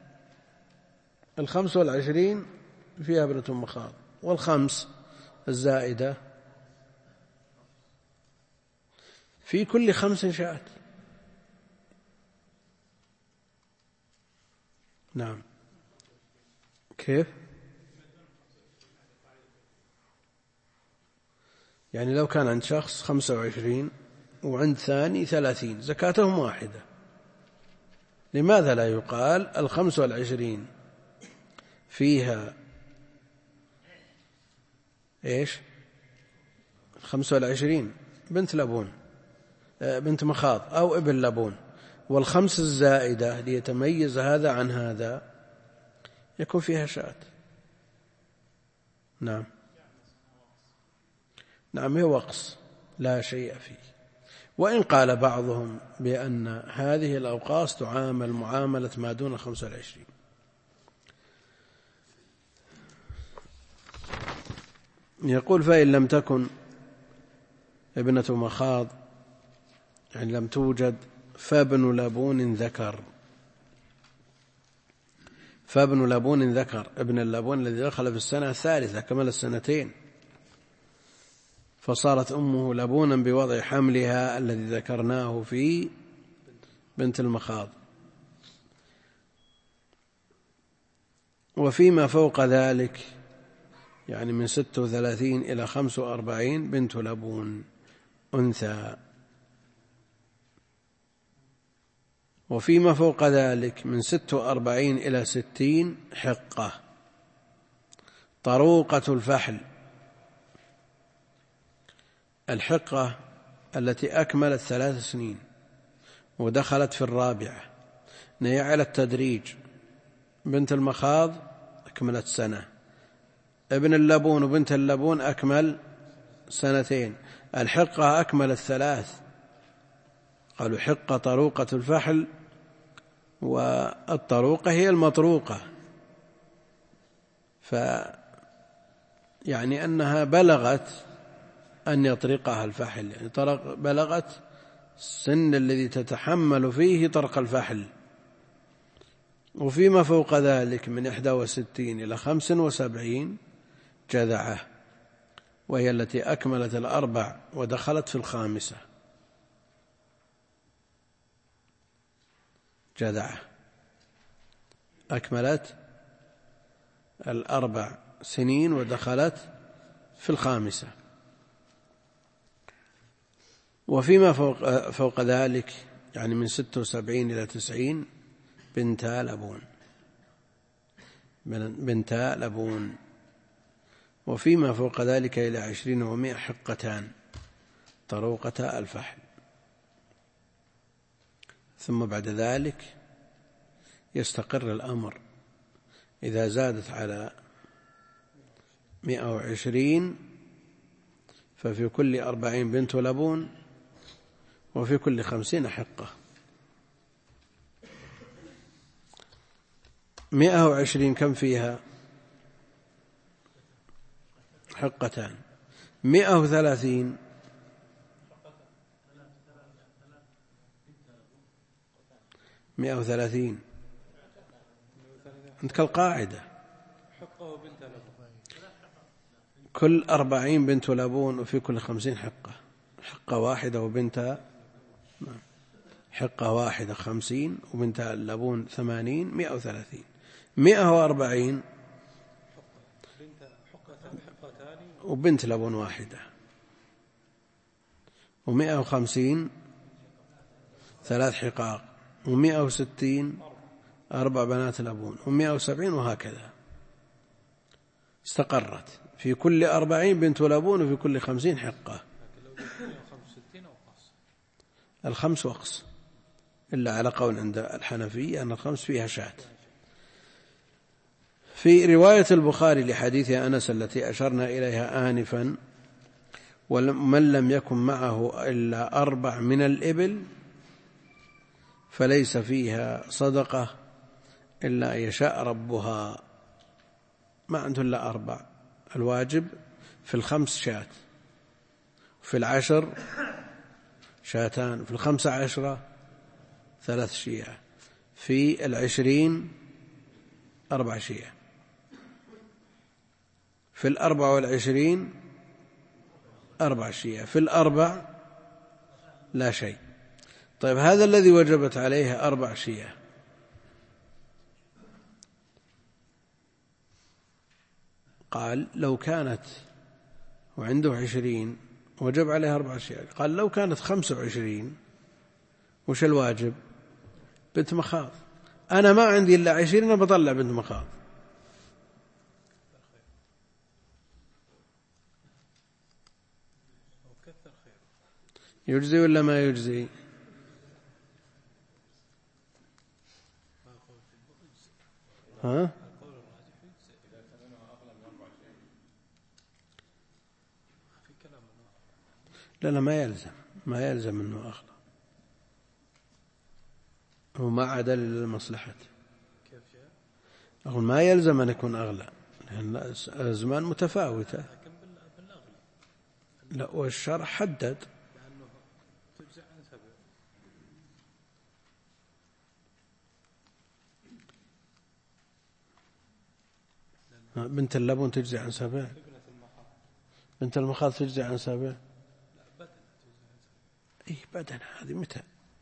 25 فيها ابنة مخاض، والخمس الزائدة في كل 5 شاة. نعم. كيف؟ يعني لو كان عند شخص 25 وعند ثاني 30 زكاتهم واحدة، لماذا لا يقال 25 فيها إيش 25 بنت لبون بنت مخاض أو ابن لبون، والخمس الزائدة ليتميز هذا عن هذا يكون فيها شاة. نعم هي وقص لا شيء فيه. وإن قال بعضهم بأن هذه الأوقاص تعامل معاملة ما دون 25. يقول فإن لم تكن ابنة مخاض يعني لم توجد فابن لبون ذكر. فابن لبون ذكر ابن اللبون الذي دخل في السنة الثالثة كمل السنتين، فصارت أمه لبونا بوضع حملها الذي ذكرناه في بنت المخاض. وفيما فوق ذلك يعني من 36 إلى 45 بنت لبون أنثى. وفيما فوق ذلك من 46 إلى 60 حقة طروقة الفحل. الحقة التي أكملت 3 سنين ودخلت في الرابعة نهي على التدريج. بنت المخاض أكملت سنة، ابن اللبون وبنت اللبون أكمل 2 الحقة أكملت 3. قالوا حقة طروقة الفحل، والطروقة هي المطروقة، يعني أنها بلغت أن يطرقها الفحل، يعني بلغت السن الذي تتحمل فيه طرق الفحل. وفيما فوق ذلك من 61 إلى 75 جذعة، وهي التي أكملت 4 ودخلت في 5. جذعة أكملت 4 سنين ودخلت في 5. وفيما فوق ذلك يعني من 76 إلى 90 بنتا لبون. وفيما فوق ذلك إلى 20 و100 حقتان طروقة الفحل. ثم بعد ذلك يستقر الأمر إذا زادت على 120 ففي كل 40 بنت لبون وفي كل 50 حقة. 120 كم فيها؟ حقتان. 130 عندك القاعدة كل 40 بنت لبون وفي كل 50 حقة. حقة واحدة وبنتها، حقة واحدة 50 وبنتها اللبون 80. 130. 140 وبنت لبون واحدة. 150 3 حقاق. 160 4 بنات لبون. 170 وهكذا. استقرت في كل 40 بنت لبون وفي كل 50 حقة. الخمس وقص، إلا على قول عند الحنفية أن الخمس فيها شاة. في رواية البخاري لحديث أنس التي أشرنا إليها آنفا: ومن لم يكن معه إلا 4 من الإبل فليس فيها صدقة إلا أن يشاء ربها. ما عنده إلا 4. الواجب في 5 شاة، في 10 شاتان، في 15 3 شياه، في 20 4 شياه، في 24 4 شياه، في 4 لا شيء. طيب هذا الذي وجبت عليه 4 شياه قال لو كانت وعنده 20 وجب عليه 4 شياه. قال لو كانت 25 وش الواجب؟ بنت مخاض. أنا ما عندي إلا 20 بطلع بنت مخاض. يجزي ولا ما يجزي؟ ها؟ لا ما يلزم أنه أغلى، هو ما عدل للمصلحة. أقول ما يلزم أن يكون أغلى لأن الأزمان متفاوتة. لا، والشرع حدد. بنت اللبون تجزي عن 7. بنت المخاض تجزي عن 7. إيه بدنا هذه متى؟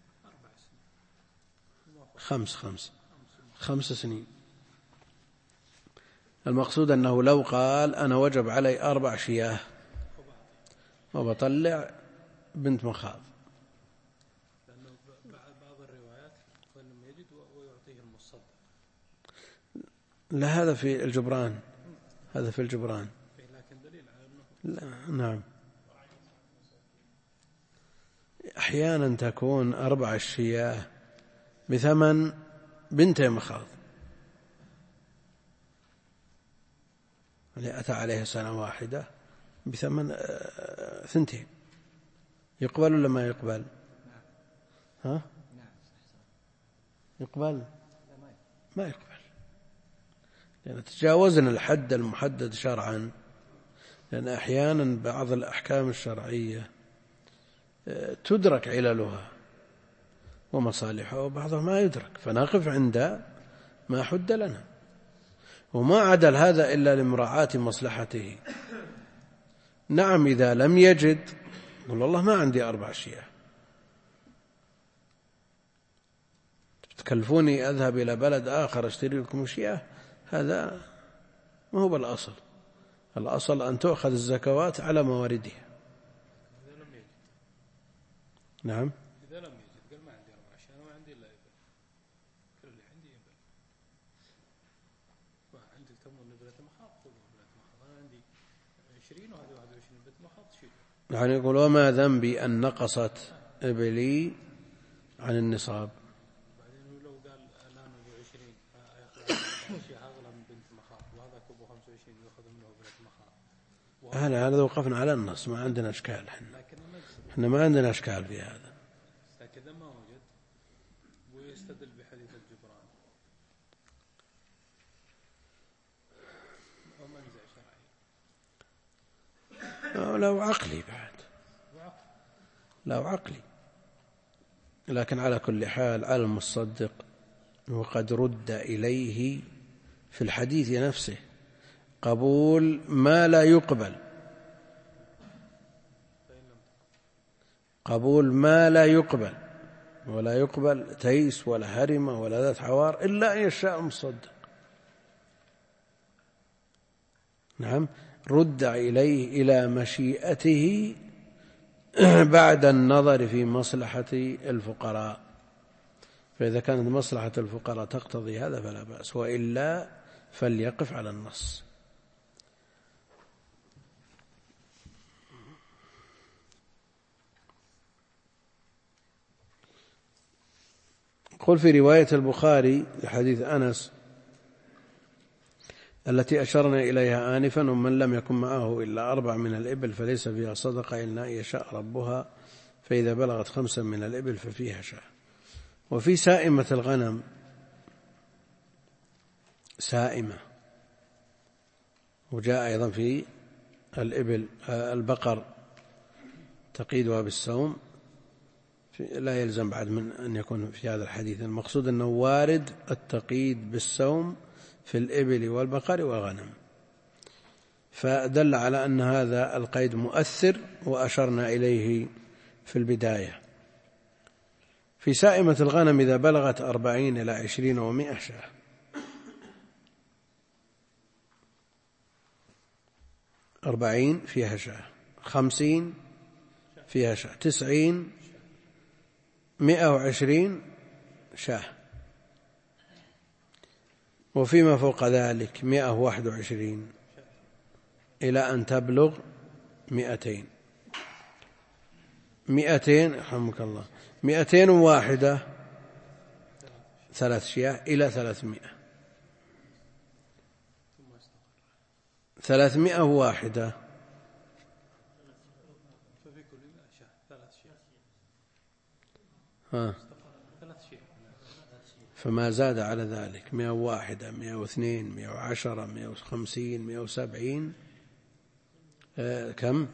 5 سنين. المقصود أنه لو قال أنا وجب علي 4 شياه وبطلع بنت مخاض. بعض الروايات لم يجد ويعطيه المصدق. لا، هذا في الجبران. هذا في الجبران. لكن دليل على أنه لا، نعم. أحيانا تكون 4 شياه بثمن بنت مخاض، يعني أتى عليها سنة واحدة بثمن 2. يقبل ولا ما يقبل؟ ها؟ يقبل؟ ما يقبل، لأن تجاوزنا الحد المحدد شرعا. لأن أحيانا بعض الأحكام الشرعية تدرك عللها ومصالحها وبعضها ما يدرك، فنقف عند ما حد لنا، وما عدل هذا إلا لمراعاة مصلحته. نعم، إذا لم يجد قل والله ما عندي 4 شياه، تكلفوني أذهب إلى بلد آخر أشتري لكم شياه، هذا ما هو بالأصل. الأصل أن تؤخذ الزكوات على مواردها. نعم. إذا لم يجد قال ما عندي 4 شياه، أنا ما عندي إلا إبل، كل اللي عندي إبل. عندك تمر نبلة مخاض، خذوا نبلة مخاض. أنا عندي 20 وهذه 21 نبلة مخاض، شيل. يعني يقول وما ذنبي أن نقصت إبلي عن النصاب. بعدين لو قال الآن ب 20 فيأخذ شيء أغلى من هذا وقفنا على النص، ما عندنا إشكال. احنا ما عندنا إشكال في هذا. لكن ما وجد ويستدل بحديث الجبران ومنزع شرعي. لو عقلي بعد، لو عقلي. لكن على كل حال على المصدق وقد رد إليه في الحديث نفسه قبول ما لا يقبل، قبول ما لا يقبل، ولا يقبل تيس ولا هرمة ولا ذات حوار إلا أن يشاء المصدق. نعم، رد إليه إلى مشيئته بعد النظر في مصلحة الفقراء، فإذا كانت مصلحة الفقراء تقتضي هذا فلا بأس، وإلا فليقف على النص. قل في رواية البخاري لحديث أنس التي أشرنا إليها آنفا: ومن لم يكن معه إلا 4 من الإبل فليس فيها صدقة إلا أن يشاء ربها، فإذا بلغت 5 من الإبل ففيها شاة. وفي سائمة الغنم، سائمة، وجاء أيضا في الإبل البقر تقييدها بالصوم، لا يلزم بعد من أن يكون في هذا الحديث. المقصود أنه وارد التقييد بالصوم في الإبل والبقر والغنم، فدل على أن هذا القيد مؤثر، وأشرنا إليه في البداية. في سائمة الغنم إذا بلغت 40 إلى 20 و100 شاة. 40 فيها شاة، 50 فيها شاة، 90 120 شاة، وفيما فوق ذلك 121 إلى أن تبلغ 200. 200 رحمك الله، 201 3 شياه إلى 300. 301 فما زاد على ذلك 101 102 110 150 170 كم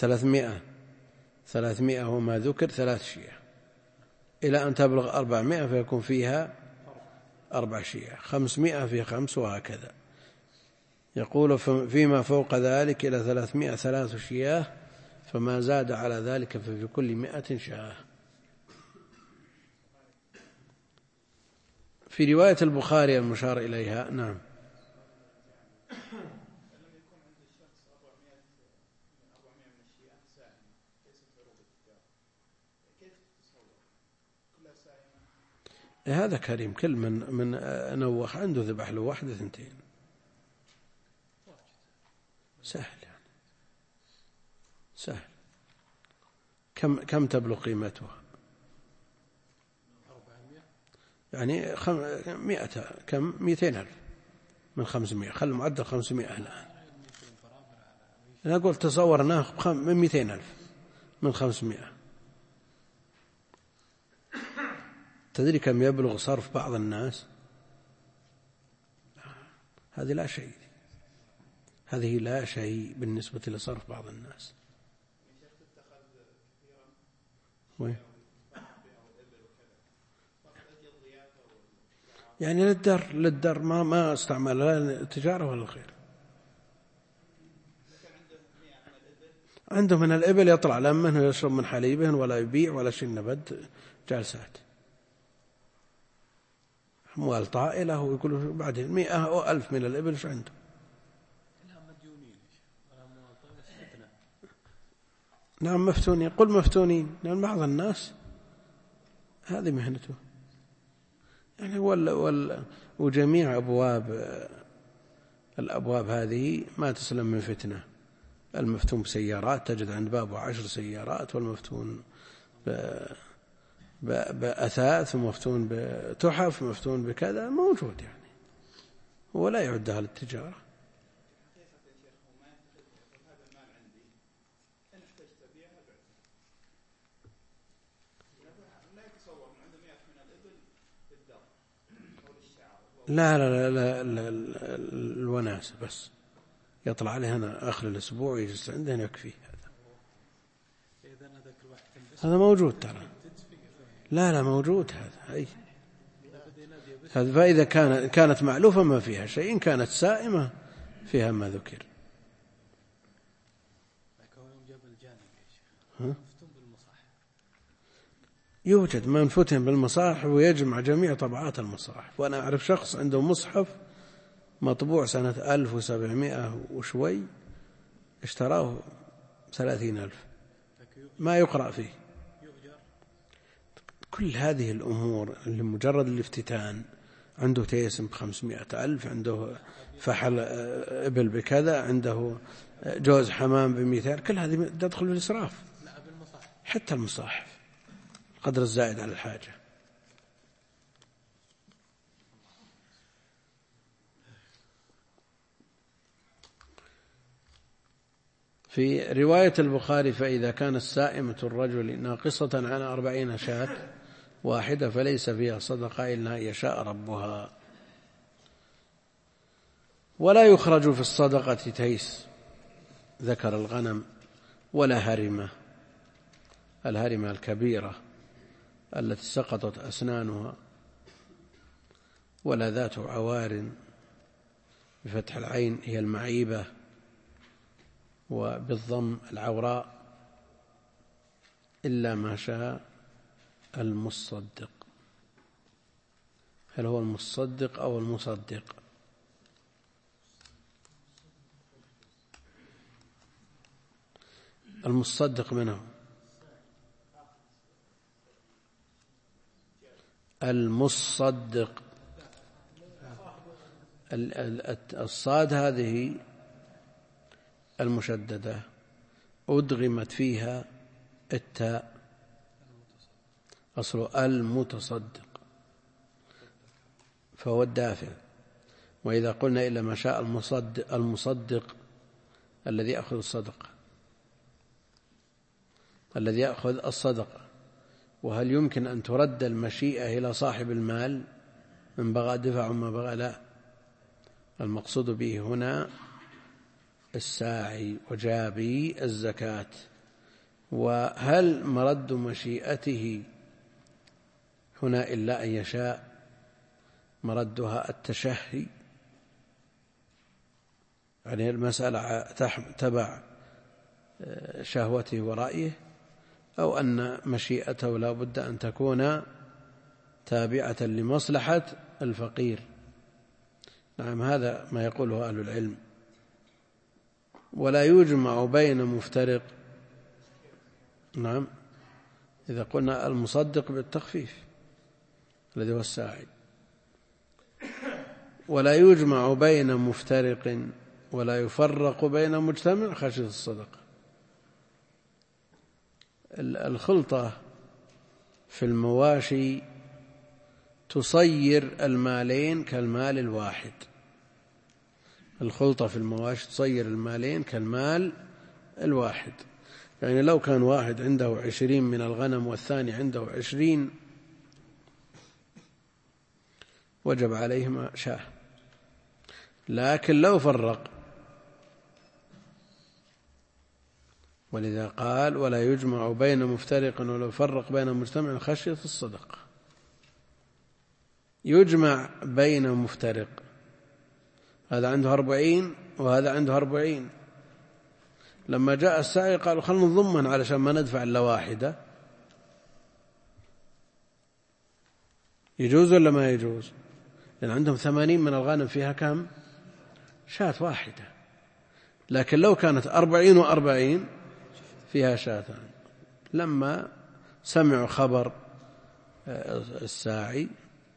300 وما ذكر 3 شياه إلى أن تبلغ 400 فيكون فيها 4 شياه، 500 في 5 وهكذا. يقول فيما فوق ذلك إلى 300 3 شياه، فما زاد على ذلك ففي كل 100 شاة. في رواية البخاري المشار إليها، نعم، هذا كريم، كل من نوخ عنده ذبح له 1 2 سهل، يعني سهل. كم تبلغ قيمتها؟ يعني 100 كم 200,000 من 500، خلوا معدل 500 الآن. أنا أقول تصور ناخذ من 200,000 من 500. تدري كم يبلغ صرف بعض الناس؟ هذه لا شيء، هذه لا شيء بالنسبة لصرف بعض الناس. يعني للدر ما استعمل لا التجارة ولا الخير. عنده من الإبل يطلع لمنه يشرب من حليبهن ولا يبيع ولا شيء، نبد جالسات أموال طائلة، ويقول بعدين 100 أو 1000 من الإبل شو عنده؟ نعم مفتونين، قل مفتونين، لأن بعض الناس هذه مهنته يعني. وجميع الأبواب هذه ما تسلم من فتنة. المفتون بسيارات تجد عند بابه 10 سيارات، والمفتون بأثاث، ومفتون بتحف، ومفتون بكذا، موجود يعني، ولا يعدها للتجارة. لا لا لا, لا, لا الوناسة بس يطلع عليه هنا آخر الأسبوع يجلس عنده يكفيه. هذا موجود ترى. لا موجود هذا. أي هذا فإذا كانت معلوفة ما فيها شيء، إن كانت سائمة فيها ما ذكر. يوجد من فتن بالمصاحف ويجمع جميع طبعات المصاحف، وأنا أعرف شخص عنده مصحف مطبوع سنة 1700 وشوي اشتراه 30,000 ما يقرأ فيه. كل هذه الأمور اللي مجرد الافتتان، عنده تيسم ب500,000، عنده فحل إبل بكذا، عنده جوز حمام ب200، كل هذه تدخل في الإسراف. حتى المصاحف قدر الزائد على الحاجة. في رواية البخاري: فإذا كانت سائمة الرجل ناقصة عن 40 شاة واحدة فليس فيها صدقة إلا أن يشاء ربها. ولا يخرج في الصدقة تيس ذكر الغنم ولا هرمة، الهرمة الكبيرة التي سقطت أسنانها، ولا ذات عوار بفتح العين هي المعيبة، وبالضم العوراء، إلا ما شاء المصدق. هل هو المصدق أو المصدق؟ المصدق منه المصدق. الصاد هذه المشددة أدغمت فيها التاء، أصل المتصدق فهو الدافع. وإذا قلنا إلا ما شاء المصدق الذي يأخذ الصدقة، الذي يأخذ الصدقة. وهل يمكن أن ترد المشيئة إلى صاحب المال من بغى دفع وما بغى؟ لا، المقصود به هنا الساعي وجابي الزكاة. وهل مرد مشيئته هنا إلا أن يشاء مردها التشهي؟ يعني المسألة تبع شهوته ورأيه، أو أن مشيئته لا بد أن تكون تابعة لمصلحة الفقير؟ نعم، هذا ما يقوله أهل العلم. ولا يجمع بين مفترق. نعم، إذا قلنا المصدق بالتخفيف الذي هو الساعي. ولا يجمع بين مفترق ولا يفرق بين مجتمع خشية الصدقة. الخلطة في المواشي تصير المالين كالمال الواحد. الخلطة في المواشي تصير المالين كالمال الواحد. يعني لو كان واحد عنده 20 من الغنم والثاني عنده 20 وجب عليهما شاة. لكن لو فرق، ولذا قال ولا يجمع بين مفترق ولا يفرق بين مجتمع خشية الصدقة. يجمع بين مفترق، هذا عنده 40 وهذا عنده 40. لما جاء السعي قالوا خلنا نضمن علشان ما ندفع إلا واحدة. يجوز ولا ما يجوز؟ لأن عندهم 80 من الغنم فيها كم؟ شاة واحدة. لكن لو كانت 40 و40 فيها شاتان. لما سمعوا خبر الساعي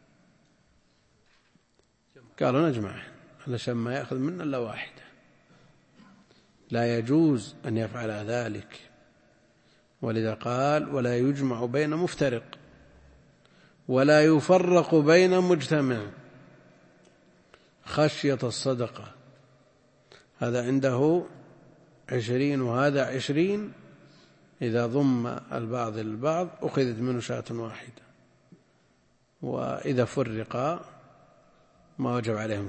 قالوا نجمع علشان ما يأخذ منا إلا واحدة. لا يجوز أن يفعل ذلك. ولذا قال ولا يجمع بين مفترق ولا يفرق بين مجتمع خشية الصدقة. هذا عنده 20 وهذا 20، إذا ضم البعض للبعض أخذت منه شاة واحدة. وإذا فرقا ما وجب عليهم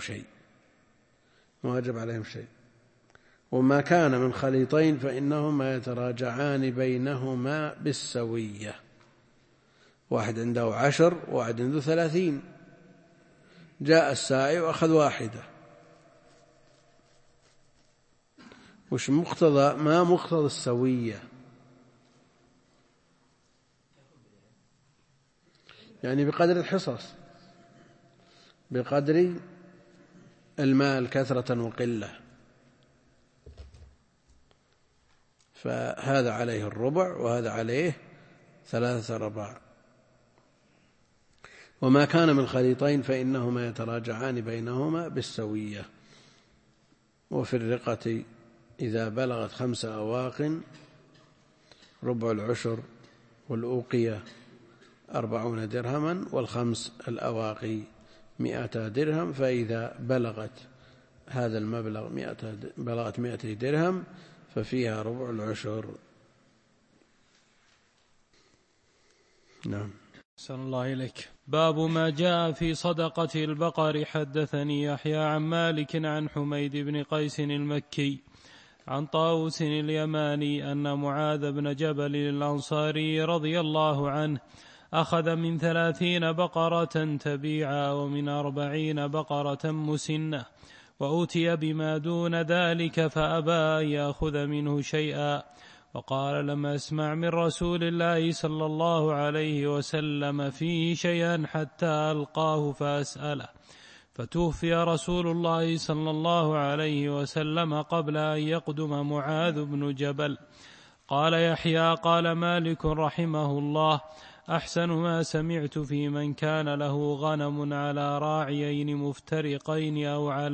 شيء. وما كان من خليطين فإنهما يتراجعان بينهما بالسوية. واحد عنده 10 وواحد عنده 30، جاء السائي وأخذ واحدة، وش مقتضى ما مقتضى السوية؟ يعني بقدر الحصص، بقدر المال كثرة وقلة، فهذا عليه الربع وهذا عليه 3/4. وما كان من خليطين فإنهما يتراجعان بينهما بالسوية. وفي الرقة إذا بلغت 5 أواق ربع العشر، والأوقية 40 درهما، والخمس الأواقي 100 درهم. فإذا بلغت هذا المبلغ 200 درهم ففيها ربع العشر. نعم. أحسن الله إليك. باب ما جاء في صدقة البقر. حدثني يحيى عن مالك عن حميد بن قيس المكي عن طاووس اليماني أن معاذ بن جبل الأنصاري رضي الله عنه أخذ من 30 بقرة تبيعا ومن 40 بقرة مسنة، وأوتي بما دون ذلك فأبى أن يأخذ منه شيئا، وقال لم أسمع من رسول الله صلى الله عليه وسلم فيه شيئا حتى ألقاه فأسأله. فتوفي رسول الله صلى الله عليه وسلم قبل أن يقدم معاذ بن جبل. قال يحيى قال مالك رحمه الله: أحسن ما سمعت في من كان له غنم على راعيين مفترقين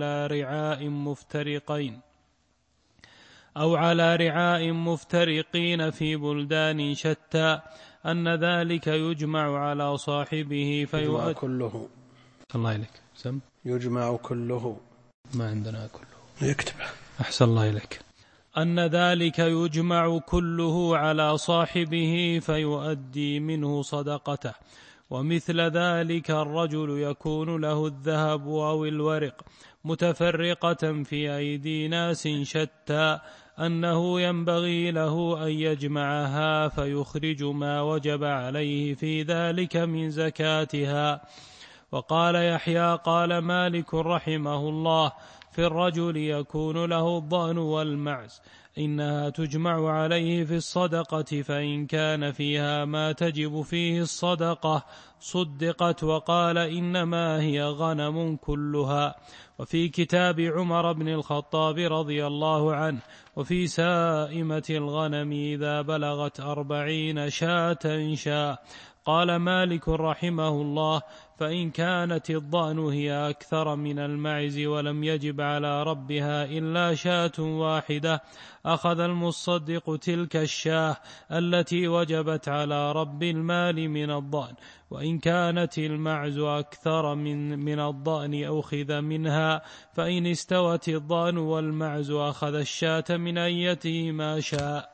أو على رعاء مفترقين في بلدان شتى أن ذلك يجمع على صاحبه يجمع كله. الله إليك. يجمع كله، ما عندنا كله، يكتبه. أحسن الله إليك. أن ذلك يجمع كله على صاحبه فيؤدي منه صدقته. ومثل ذلك الرجل يكون له الذهب أو الورق متفرقة في أيدي ناس شتى أنه ينبغي له أن يجمعها فيخرج ما وجب عليه في ذلك من زكاتها. وقال يحيى قال مالك رحمه الله: في الرجل يكون له الضأن والمعز إنها تجمع عليه في الصدقة، فإن كان فيها ما تجب فيه الصدقة صدقت. وقال إنما هي غنم كلها. وفي كتاب عمر بن الخطاب رضي الله عنه: وفي سائمة الغنم إذا بلغت 40 شاة. قال مالك رحمه الله: فإن كانت الضأن هي أكثر من المعز ولم يجب على ربها إلا شاة واحدة أخذ المصدق تلك الشاة التي وجبت على رب المال من الضأن. وإن كانت المعز أكثر من الضأن أخذ منها، فإن استوت الضأن والمعز أخذ الشاة من أيته ما شاء.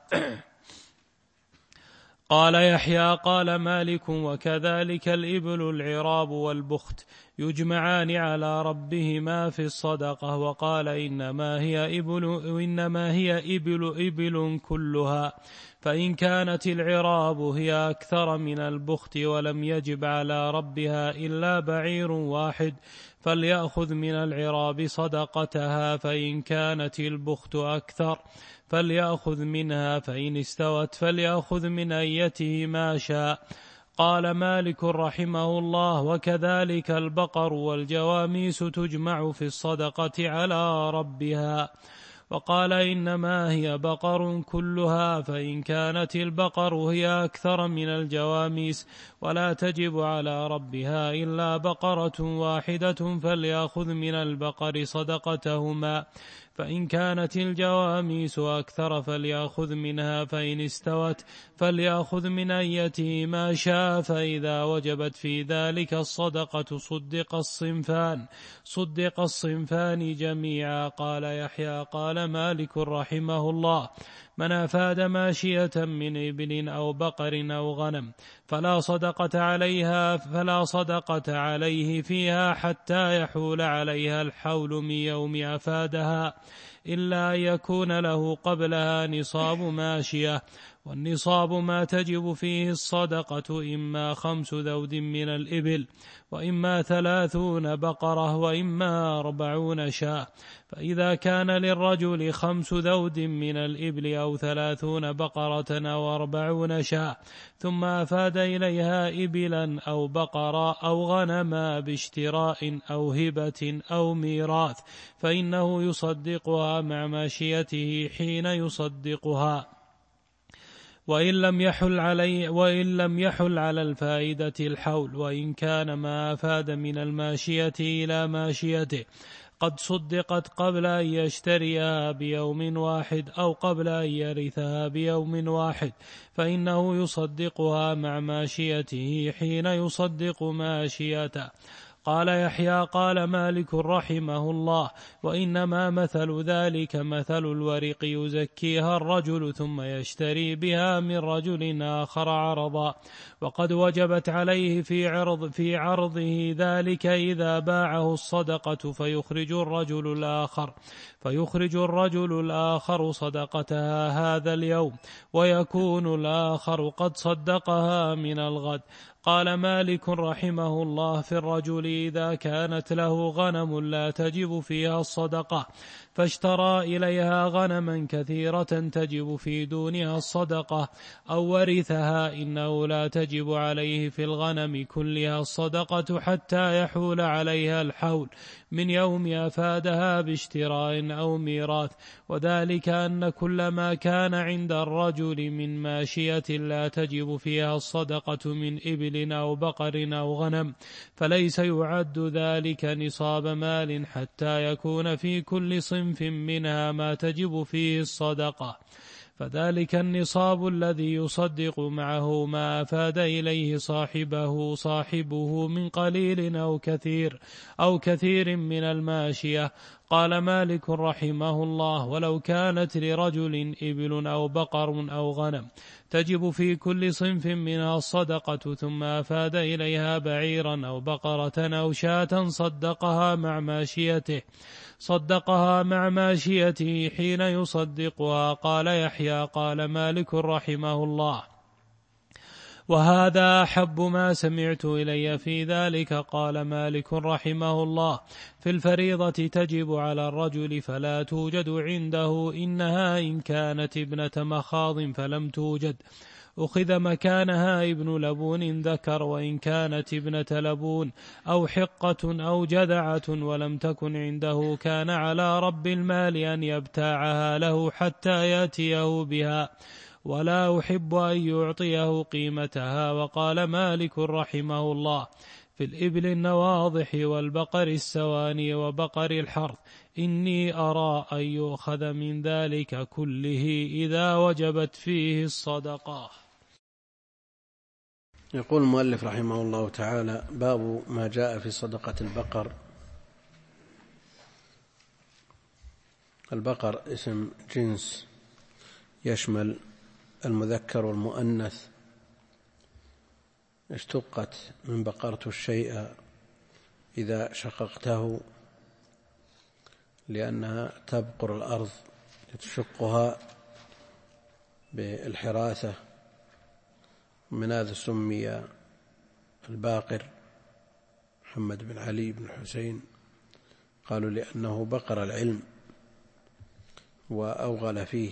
قال يحيى قال مالك: وكذلك الإبل العراب والبخت يجمعان على ربهما في الصدقة. وقال إنما هي إبل كلها. فإن كانت العراب هي أكثر من البخت ولم يجب على ربها إلا بعير واحد فليأخذ من العراب صدقتها. فإن كانت البخت أكثر فليأخذ منها، فإن استوت فليأخذ من أيته ما شاء. قال مالك رحمه الله: وكذلك البقر والجواميس تجمع في الصدقة على ربها. وقال إنما هي بقر كلها. فإن كانت البقر هي أكثر من الجواميس ولا تجب على ربها إلا بقرة واحدة فليأخذ من البقر صدقتهما. فإن كانت الجواميس أكثر فليأخذ منها، فإن استوت فليأخذ من أيته ما شاء. فإذا وجبت في ذلك الصدقة صدق الصنفان جميعا. قال يحيى قال مالك رحمه الله: من أفاد ماشية من إبل أو بقر أو غنم فلا صدقة عليه فيها حتى يحول عليها الحول من يوم أفادها، إلا أن يكون له قبلها نصاب ماشية. والنصاب ما تجب فيه الصدقة إما 5 ذود من الإبل، وإما 30 بقرة، وإما 40 شاة. فإذا كان للرجل 5 ذود من الإبل أو 30 بقرة أو 40 شاة، ثم أفاد إليها إبلا أو بقرة أو غنما باشتراء أو هبة أو ميراث، فإنه يصدقها مع ماشيته حين يصدقها، وإن لم يحل على الفائدة الحول. وإن كان ما أفاد من الماشية إلى ماشيته قد صدقت قبل أن يشتريها بيوم واحد أو قبل أن يرثها بيوم واحد، فإنه يصدقها مع ماشيته حين يصدق ماشيته. قال يحيى قال مالك رحمه الله: وإنما مثل ذلك مثل الورق يزكيها الرجل ثم يشتري بها من رجل آخر عرضا، وقد وجبت عليه في عرضه ذلك إذا باعه الصدقة، فيخرج الرجل الآخر صدقتها هذا اليوم، ويكون الآخر قد صدقها من الغد. قال مالك رحمه الله: في الرجل إذا كانت له غنم لا تجب فيها الصدقة فاشترى إليها غنما كثيرة تجب في دونها الصدقة أو ورثها، إنه لا تجب عليه في الغنم كلها الصدقة حتى يحول عليها الحول من يوم أفادها باشتراء أو ميراث. وذلك أن كل ما كان عند الرجل من ماشية لا تجب فيها الصدقة من إبل أو بقر أو غنم، فليس يعد ذلك نصاب مال حتى يكون في كل صنف منها ما تجب فيه الصدقة، فذلك النصاب الذي يصدق معه ما أفاد إليه صاحبه من قليل أو كثير من الماشية. قال مالك رحمه الله: ولو كانت لرجل إبل أو بقر أو غنم تجب في كل صنف منها الصدقة، ثم أفاد إليها بعيرا أو بقرة أو شاة صدقها مع ماشيته حين يصدقها. قال يحيى قال مالك رحمه الله: وهذا أحب ما سمعت إلي في ذلك. قال مالك رحمه الله: في الفريضة تجب على الرجل فلا توجد عنده، إنها إن كانت ابنة مخاض فلم توجد أخذ مكانها ابن لبون ذكر، وإن كانت ابنة لبون أو حقة أو جذعة ولم تكن عنده كان على رب المال أن يبتاعها له حتى يأتيه بها، ولا أحب أن يعطيه قيمتها. وقال مالك رحمه الله: في الإبل النواضح والبقر السواني وبقر الحرث إني أرى أن يؤخذ من ذلك كله إذا وجبت فيه الصدقة. يقول المؤلف رحمه الله تعالى: باب ما جاء في صدقة البقر. البقر اسم جنس يشمل المذكر والمؤنث، اشتقت من بقرت الشيء إذا شققته، لأنها تبقر الأرض تشقها بالحراثة، من هذا سمي الباقر محمد بن علي بن الحسين، قالوا لأنه بقر العلم وأوغل فيه.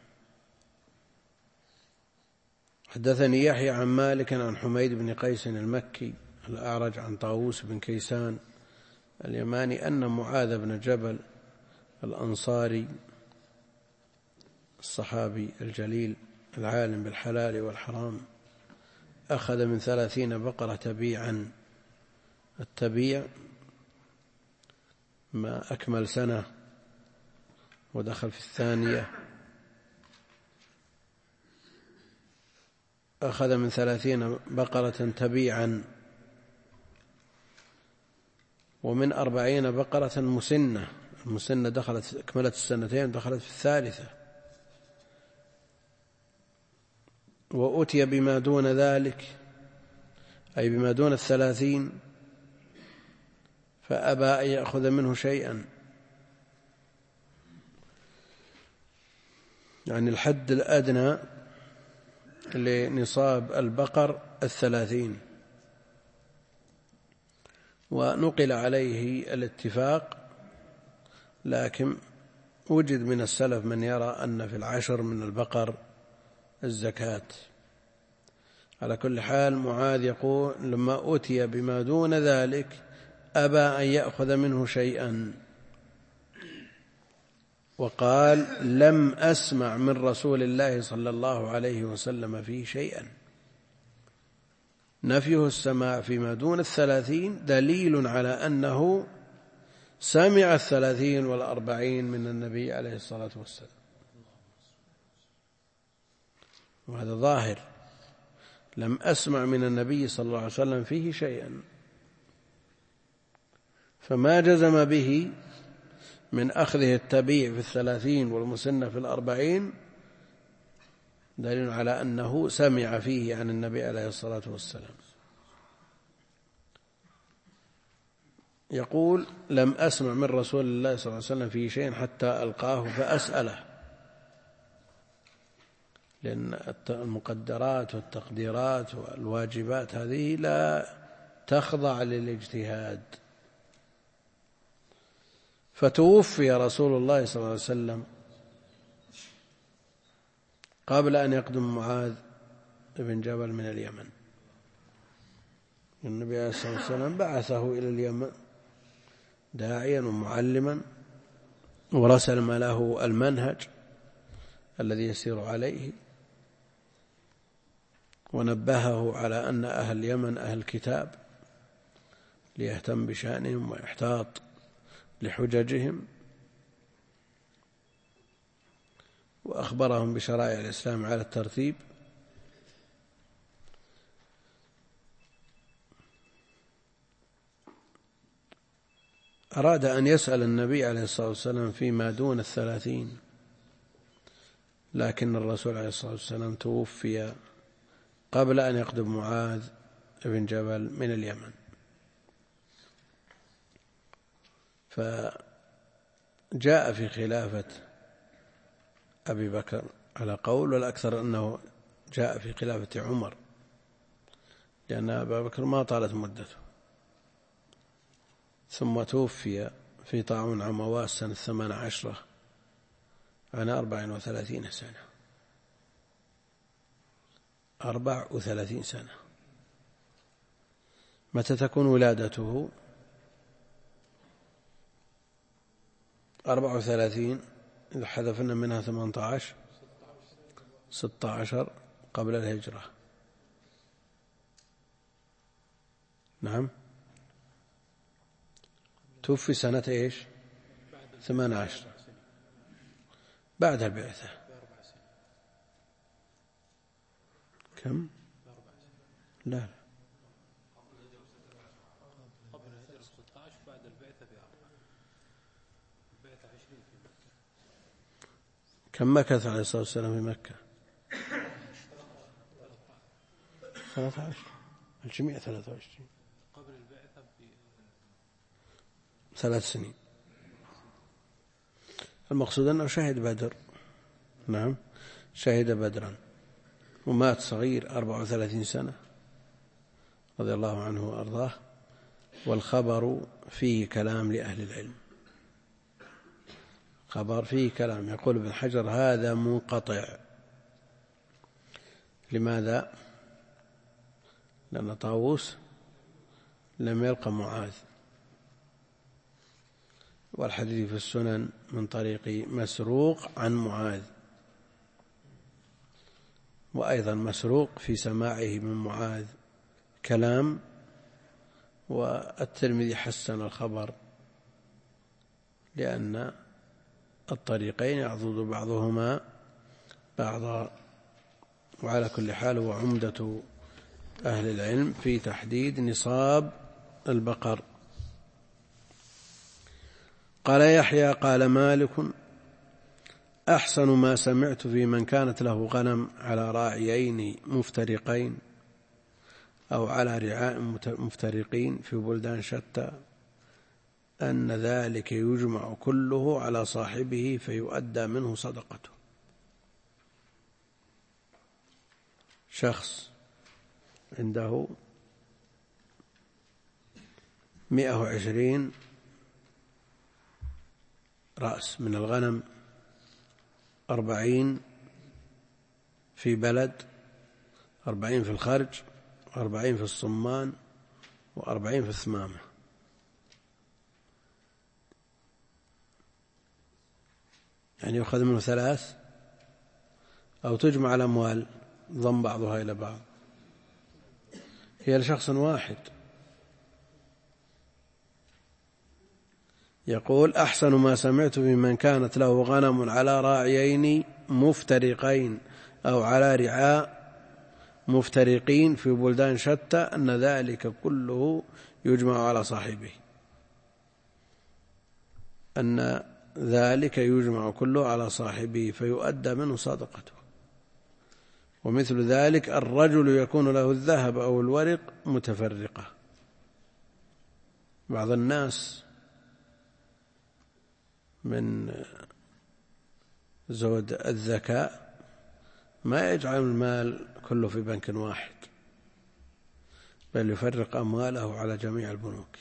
حدثني يحيى عن مالك عن حميد بن قيس المكي الأعرج عن طاووس بن كيسان اليماني أن معاذ بن جبل الأنصاري الصحابي الجليل العالم بالحلال والحرام أخذ من 30 بقرة تبيعا. التبيع ما أكمل سنة ودخل في الثانية. أخذ من 30 بقرة تبيعا، ومن 40 بقرة مسنة. المسنة أكملت السنتين، دخلت في الثالثة. وأتي بما دون ذلك أي بما دون 30 فأبى أن يأخذ منه شيئا، يعني الحد الأدنى لنصاب البقر 30، ونقل عليه الاتفاق، لكن وجد من السلف من يرى أن في 10 من البقر الزكاة. على كل حال معاذ يقول لما أتي بما دون ذلك أبى أن يأخذ منه شيئا، وقال لم أسمع من رسول الله صلى الله عليه وسلم فيه شيئا. نفيه السماع فيما دون 30 دليل على أنه سمع 30 و40 من النبي عليه الصلاة والسلام، وهذا ظاهر. لم أسمع من النبي صلى الله عليه وسلم فيه شيئا، فما جزم به من أخذه التبيع في 30 والمسنة في 40 دليل على أنه سمع فيه عن النبي عليه الصلاة والسلام. يقول لم أسمع من رسول الله صلى الله عليه وسلم فيه شيء حتى ألقاه فأسأله، لأن المقدرات والتقديرات والواجبات هذه لا تخضع للاجتهاد. فتوفي رسول الله صلى الله عليه وسلم قبل أن يقدم معاذ بن جبل من اليمن. النبي عليه الصلاة والسلام بعثه إلى اليمن داعيا ومعلما، ورسم له المنهج الذي يسير عليه، ونبهه على أن أهل اليمن أهل كتاب ليهتم بشأنهم ويحتاط لحججهم، وأخبرهم بشرائع الإسلام على الترتيب. أراد أن يسأل النبي عليه الصلاة والسلام فيما دون 30، لكن الرسول عليه الصلاة والسلام توفي قبل أن يقدم معاذ بن جبل من اليمن، فجاء في خلافة أبي بكر على قول، والأكثر أنه جاء في خلافة عمر، لأن أبا بكر ما طالت مدته، ثم توفي في طاعون عمواس سنة 18 عن 34 سنة. 34 سنة. متى تكون ولادته؟ 34 إذا حذفنا منها 18 16 قبل الهجرة. نعم، توفي سنة إيش؟ 18 بعد البعثة. كم؟ لا كم مكث عليه الصلاة والسلام في مكة؟ 13 الجميع 23 قبل البعثة 3 سنين. المقصود أنه شهد بدر. نعم، شهد بدرا ومات صغير 34 سنة رضي الله عنه وأرضاه. والخبر فيه كلام لأهل العلم، خبر فيه كلام. يقول ابن حجر هذا منقطع. لماذا؟ لأن طاووس لم يلقى معاذ، والحديث في السنن من طريق مسروق عن معاذ، وأيضا مسروق في سماعه من معاذ كلام، والترمذي حسن الخبر لأن الطريقين يعضد بعضهما بعضا. وعلى كل حال هو عمدة أهل العلم في تحديد نصاب البقر. قال يحيى قال مالك أحسن ما سمعت في من كانت له غنم على راعيين مفترقين أو على رعاء مفترقين في بلدان شتى أن ذلك يجمع كله على صاحبه فيؤدى منه صدقته. شخص عنده 120 رأس من الغنم، 40 في بلد، 40 في الخرج، 40 في الصمان، و40 في الثمامة. يعني يؤخذ منه 3، أو تجمع الأموال ضم بعضها إلى بعض، هي لشخص واحد. يقول أحسن ما سمعت بمن كانت له غنم على راعيين مفترقين أو على رعاء مفترقين في بلدان شتى أن ذلك كله يجمع على صاحبه، أن ذلك يجمع كله على صاحبه فيؤدى منه صدقته. ومثل ذلك الرجل يكون له الذهب أو الورق متفرقة. بعض الناس من زود الذكاء ما يجعل المال كله في بنك واحد، بل يفرق أمواله على جميع البنوك.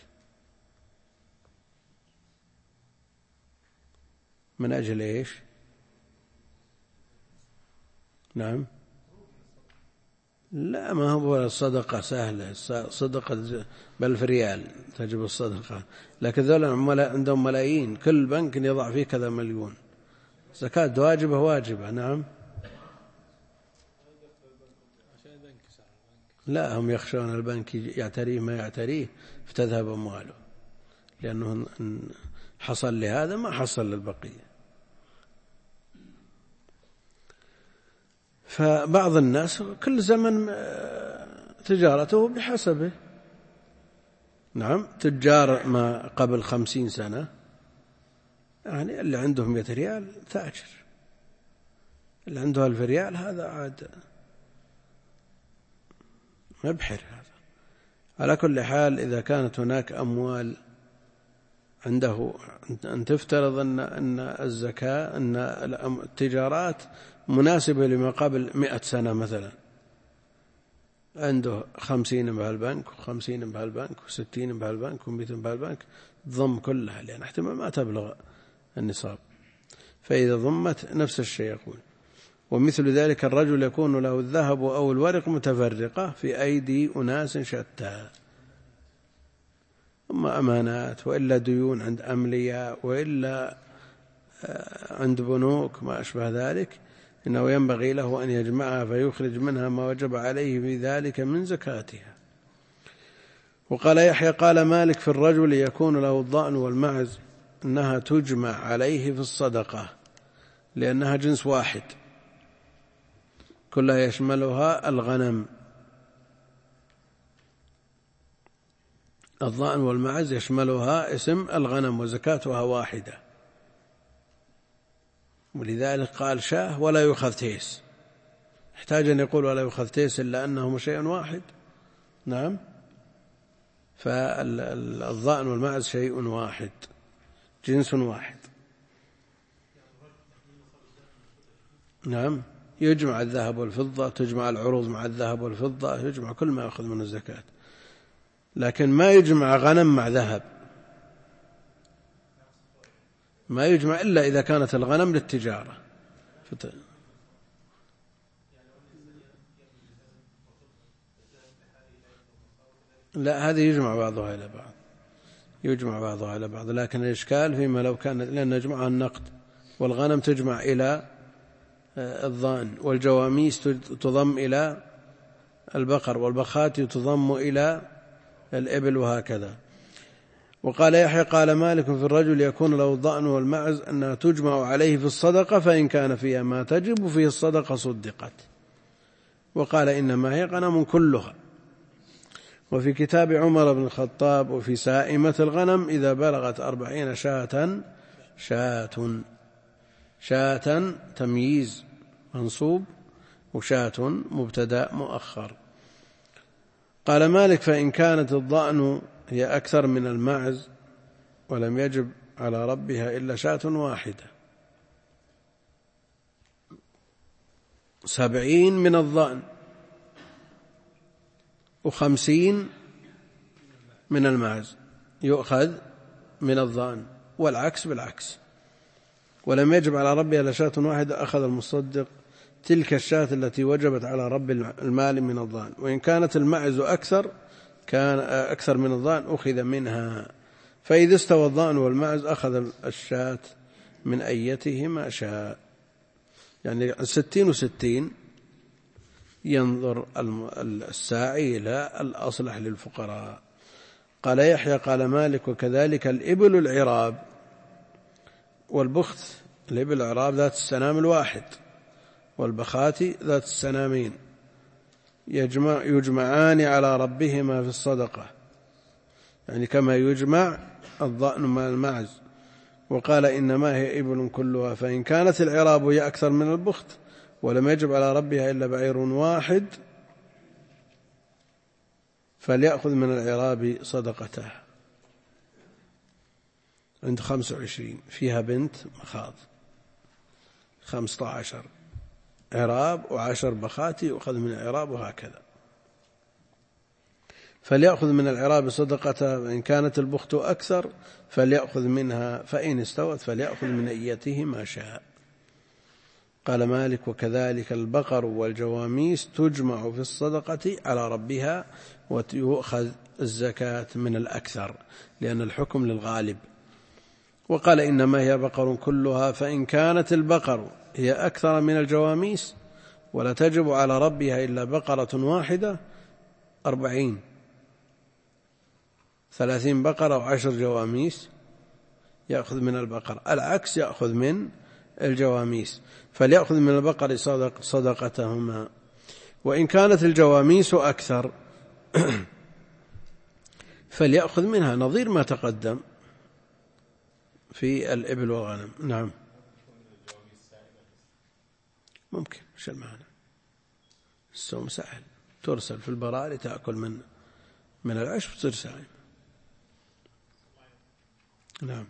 من أجل إيش؟ نعم، لا، ما هو الصدقة سهلة، صدقة بل في ريال تجب الصدقة، لكن ذولا عندهم ملايين، كل بنك يضع فيه كذا مليون. زكاة واجبة واجبة. نعم، لا، هم يخشون البنك يعتريه ما يعتريه فتذهب أمواله، لأنه حصل لهذا ما حصل للبقية. فبعض الناس كل زمن تجارته بحسبه. نعم، تجار ما قبل 50 سنة يعني اللي عنده 100 ريال تاجر، اللي عنده 1000 ريال هذا عاد مبحر. هذا على كل حال إذا كانت هناك أموال عنده، أن تفترض أن الزكاة، أن التجارات مناسبة لما قبل 100 سنة مثلا، عنده 50 بهالبنك و50 بهالبنك و60 بهالبنك و100 بهالبنك، ضم كلها، لأن احتمال ما تبلغ النصاب، فإذا ضمت نفس الشيء. يقول ومثل ذلك الرجل يكون له الذهب أو الورق متفرقة في أيدي أناس شتى، أما أمانات وإلا ديون عند أملياء وإلا عند بنوك ما أشبه ذلك، إنه ينبغي له أن يجمعها فيخرج منها ما وجب عليه في ذلك من زكاتها. وقال يحيى قال مالك في الرجل يكون له الضأن والمعز أنها تجمع عليه في الصدقة، لأنها جنس واحد كلها يشملها الغنم. الضأن والمعز يشملها اسم الغنم وزكاتها واحدة، ولذلك قال شاه ولا يؤخذ تيس. احتاج أن يقول ولا يؤخذ تيس إلا أنهما شيء واحد. نعم، فالضأن والمعز شيء واحد، جنس واحد. نعم، يجمع الذهب والفضة، تجمع العروض مع الذهب والفضة، يجمع كل ما يأخذ من الزكاة، لكن ما يجمع غنم مع ذهب، ما يجمع إلا إذا كانت الغنم للتجارة. لا، هذه يجمع بعضها إلى بعض، يجمع بعضها إلى بعض، لكن الإشكال فيما لو كان، لأن نجمعها النقد، والغنم تجمع إلى الضأن، والجواميس تضم إلى البقر، والبخات تضم إلى الإبل، وهكذا. وقال يحيى قال مالك في الرجل يكون له الضأن والمعز أنها تجمع عليه في الصدقة، فإن كان فيها ما تجب فيه الصدقة صدقت. وقال إنما هي غنم كلها. وفي كتاب عمر بن الخطاب وفي سائمة الغنم إذا بلغت 40 شاة. شاة تمييز منصوب، وشاة مبتدأ مؤخر. قال مالك: فإن كانت الضأن هي أكثر من المعز ولم يجب على ربها إلا شاة واحدة، 70 من الضأن و50 من المعز يؤخذ من الضأن، والعكس بالعكس. ولم يجب على ربها إلا شاة واحدة، أخذ المصدق تلك الشاة التي وجبت على رب المال من الضأن، وإن كانت المعز أكثر من الضأن أخذ منها. فإذا استوى الضأن والمعز أخذ الشاة من أيتهما شاء. يعني 60 و60 ينظر الساعي إلى الأصلح للفقراء. قال يحيى: قال مالك: وكذلك الإبل العراب والبخت. الإبل العراب ذات السنام الواحد، والبخات ذات السنامين، يجمعان على ربهما في الصدقة، يعني كما يجمع الضأن مع المعز. وقال: إنما هي إبل كلها. فإن كانت العراب هي أكثر من البخت ولم يجب على ربها إلا بعير واحد، فليأخذ من العراب صدقته. عند 25 فيها بنت مخاض، 15 عراب و10 بخات يؤخذ من العراب، وهكذا. فليأخذ من العراب صدقته، فإن كانت البخت أكثر فليأخذ منها، فإن استوت فليأخذ من أيته ما شاء. قال مالك: وكذلك البقر والجواميس تجمع في الصدقة على ربها، ويؤخذ الزكاة من الأكثر، لأن الحكم للغالب. وقال: إنما هي بقر كلها. فإن كانت البقر هي أكثر من الجواميس ولا تجب على ربها إلا بقرة واحدة، 40، 30 بقرة و10 جواميس يأخذ من البقر، العكس يأخذ من الجواميس، فليأخذ من البقر صدقتهما. وإن كانت الجواميس أكثر فليأخذ منها، نظير ما تقدم في الإبل والغنم. نعم، ممكن. شو المعنى؟ السوم سهل، ترسل في البراري تأكل من العشب تصير سائم. نعم،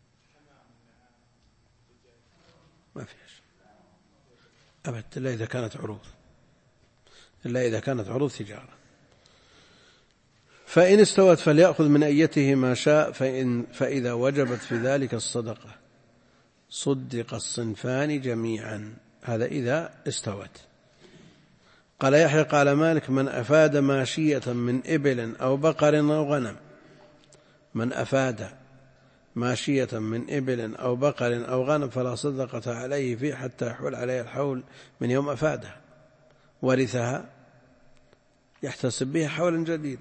ما فيش أبد، إلا إذا كانت عروض، إلا إذا كانت عروض تجارة. فإن استوت فليأخذ من أيته ما شاء، فإذا وجبت في ذلك الصدقة صدق الصنفان جميعا. هذا إذا استوت. قال يحيى: قال مالك: من أفاد ماشية من إبل أو بقر أو غنم، من أفاد ماشية من إبل أو بقر أو غنم فلا صدقة عليه فيه حتى يحول عليه الحول من يوم أفادها، ورثها يحتسب بها حولا جديدا،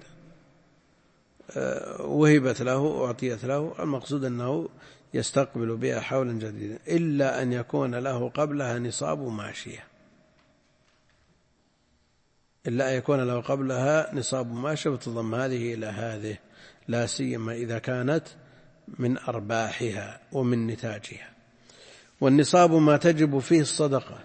وهبت له أعطيت له، المقصود أنه يستقبل بها حولا جديدا، إلا أن يكون له قبلها نصاب ماشية، إلا أن يكون له قبلها نصاب ماشية، وتضم هذه إلى هذه، لا سيما إذا كانت من أرباحها ومن نتاجها. والنصاب ما تجب فيه الصدقة،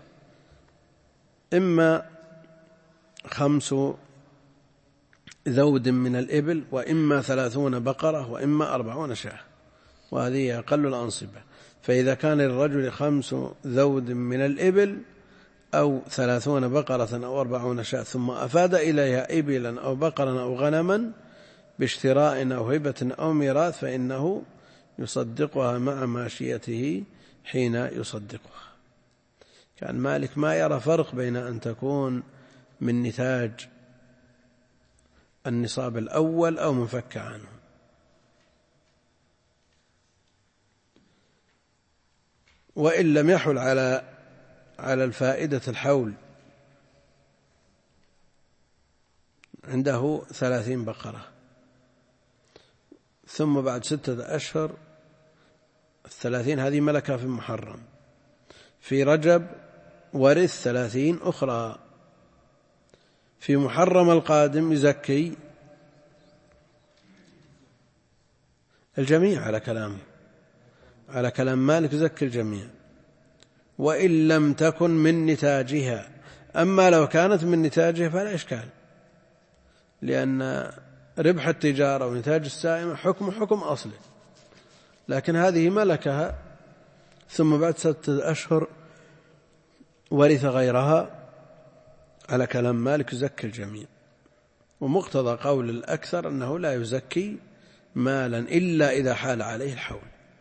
إما 5 ذود من الإبل، وإما 30 بقرة، وإما 40 شاة، وهذه أقل الأنصبة. فإذا كان للرجل 5 ذود من الإبل أو 30 بقرة أو 40 شاة، ثم أفاد إليها إبلا أو بقرا أو غنما باشتراء أو هبة أو ميراث، فإنه يصدقها مع ماشيته حين يصدقها. كان مالك ما يرى فرق بين أن تكون من نتاج النصاب الأول أو منفك عنه. وإن لم يحل على الفائدة الحول، عنده 30 بقرة، ثم بعد 6 أشهر 30 هذه ملكها في محرم، في رجب ورث 30 أخرى، في محرم القادم يزكي الجميع على كلام مالك، يزكي الجميع. وإن لم تكن من نتاجها. أما لو كانت من نتاجها فلا إشكال، لأن ربح التجارة ونتاج السائمة حكم أصله، لكن هذه ملكها ثم بعد 6 أشهر ورث غيرها، على كلام مالك يزكي الجميع. ومقتضى قول الأكثر أنه لا يزكي مالا إلا إذا حال عليه الحول.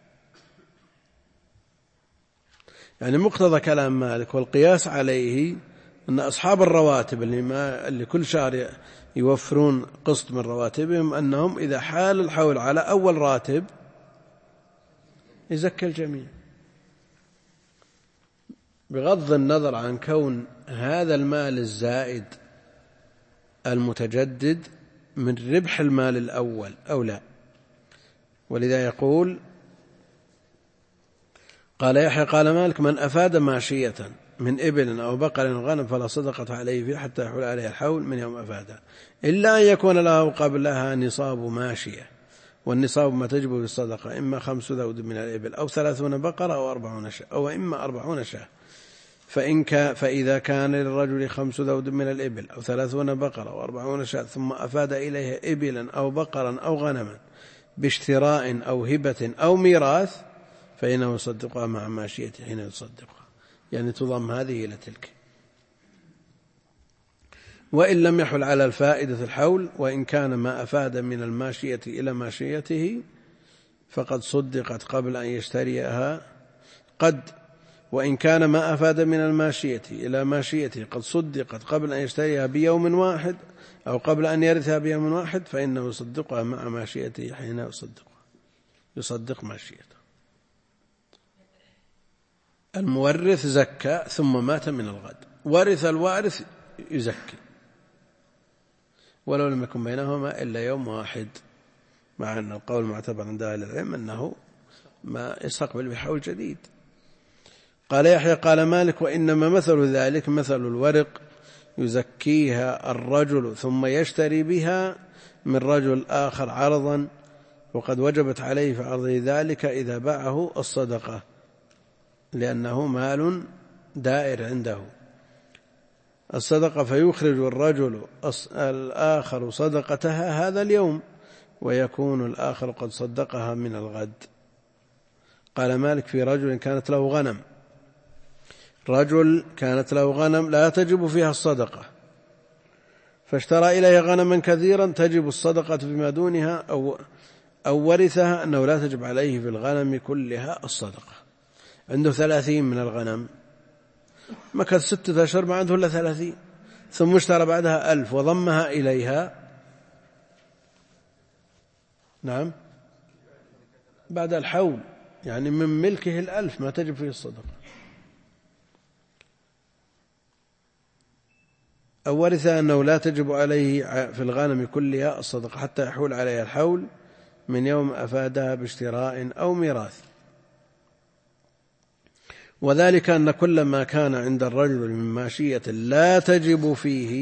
يعني مقتضى كلام مالك والقياس عليه أن أصحاب الرواتب اللي كل شهر يوفرون قسط من رواتبهم، أنهم إذا حال الحول على أول راتب يزكي الجميع، بغض النظر عن كون هذا المال الزائد المتجدد من ربح المال الأول أو لا. ولذا يقول قال يحيى قال مالك: من أفاد ماشية من إبل أو بقر أو غنم فلا صدقة عليه فيه حتى يحول عليه الحول من يوم أفادها، إلا أن يكون له قبلها نصاب ماشية، والنصاب ما تجب بالصدقة إما 5 ذود من الإبل أو 30 بقرة أو 40 شاة أو إما 40 شاة. فإذا كان للرجل 5 ذود من الإبل أو 30 بقرة أو 40 شاة ثم أفاد إليها إبلا أو بقرا أو غنما باشتراء أو هبة أو ميراث فإنه يصدقها مع ماشيته حين يصدقها، يعني تضم هذه إلى تلك. وإن لم يحل على الفائدة الحول، وإن كان ما أفاد من الماشية إلى ماشيته فقد صدقت قبل أن يشتريها. وإن كان ما أفاد من الماشية إلى ماشيته قد صدقت قبل أن يشتريها بيوم واحد أو قبل أن يرثها بيوم واحد فإنه يصدقها مع ماشيته حين يصدق ماشيته. المورث زكى ثم مات من الغد، ورث الوارث يزكي ولو لم يكن بينهما إلا يوم واحد، مع أن القول معتبر عند أهل العلم أنه ما يستقبل بحول جديد. قال يحيى قال مالك: وإنما مثل ذلك مثل الورق يزكيها الرجل ثم يشتري بها من رجل آخر عرضا وقد وجبت عليه في عرضه ذلك إذا باعه الصدقة، لأنه مال دائر عنده الصدقة، فيخرج الرجل الآخر صدقتها هذا اليوم ويكون الآخر قد صدقها من الغد. قال مالك: في رجل كانت له غنم لا تجب فيها الصدقة، فاشترى إليها غنما كثيرا تجب الصدقة فيما دونها أو ورثها أنه لا تجب عليه في الغنم كلها الصدقة. عنده 30 من الغنم، مكث 6 أشهر ما عنده إلا 30، ثم اشترى بعدها 1000 وضمها إليها، نعم، بعد الحول، يعني من ملكه 1000 ما تجب فيه الصدقة. أو ورث أنه لا تجب عليه في الغنم كلها الصدقة حتى يحول عليها الحول من يوم أفادها باشتراء أو ميراث. وذلك أن كل ما كان عند الرجل من ماشية لا تجب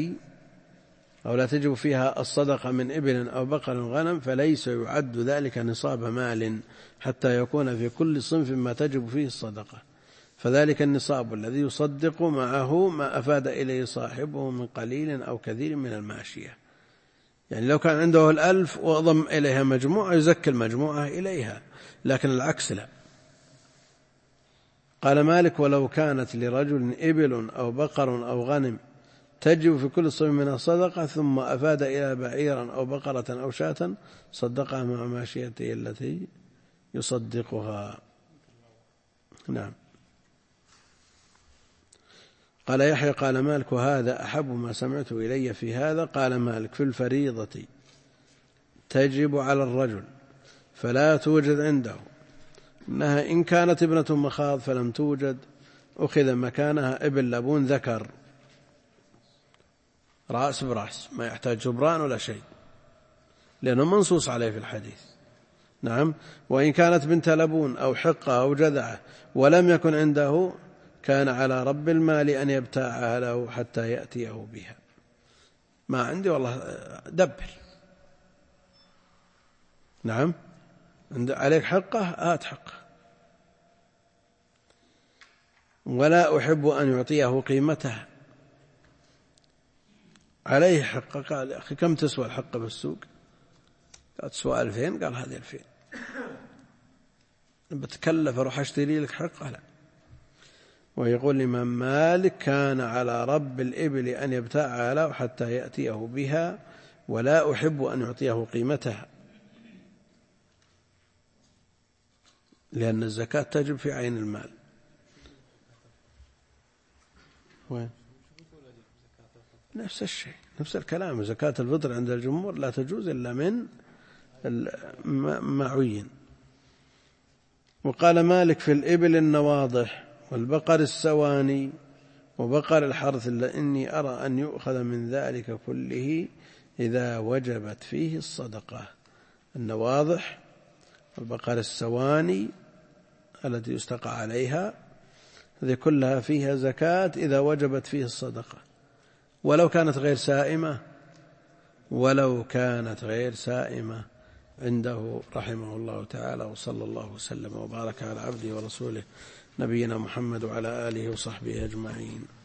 فيها الصدقة من إبل أو بقر غنم فليس يعد ذلك نصاب مال حتى يكون في كل صنف ما تجب فيه الصدقة، فذلك النصاب الذي يصدق معه ما أفاد إليه صاحبه من قليل أو كثير من الماشية. يعني لو كان عنده 1000 وضم إليها مجموعة يزكي المجموعة إليها، لكن العكس لا. قال مالك: ولو كانت لرجل إبل أو بقر أو غنم تجب في كل صنف من الصدقة ثم أفاد إلى بعيرا أو بقرة أو شاة صدقها مع ماشيته التي يصدقها. نعم. قال يحيى قال مالك: وهذا أحب ما سمعت إلي في هذا. قال مالك: في الفريضة تجب على الرجل فلا توجد عنده، إنها إن كانت ابنة مخاض فلم توجد أخذ مكانها ابن لبون ذكر رأس برأس، ما يحتاج جبران ولا شيء لأنه منصوص عليه في الحديث. نعم. وإن كانت بنت لبون أو حقة أو جذعة ولم يكن عنده كان على رب المال أن يبتاعها له حتى يأتيه بها. ما عندي والله دبر. نعم. عليك حقه هات حقه. ولا أحب أن يعطيه قيمتها، عليه حقة. قال: يا أخي كم تسوى الحقة بالسوق؟ قال: تسوى 2000. قال: هذه 2000. بتكلف أروح أشتري لك حقة؟ لا. ويقول الإمام مالك: كان على رب الإبل أن يبتاع له حتى يأتيه بها، ولا أحب أن يعطيه قيمتها، لأن الزكاة تجب في عين المال. وين؟ نفس الشيء، نفس الكلام. زكاة الفطر عند الجمهور لا تجوز إلا من معين. وقال مالك: في الإبل النواضح والبقر السواني وبقر الحرث إني أرى أن يؤخذ من ذلك كله إذا وجبت فيه الصدقة. النواضح والبقر السواني التي يستقى عليها هذه كلها فيها زكاة إذا وجبت فيه الصدقة، ولو كانت غير سائمة عنده رحمه الله تعالى. وصلى الله وسلم وبارك على عبده ورسوله نبينا محمد وعلى آله وصحبه أجمعين.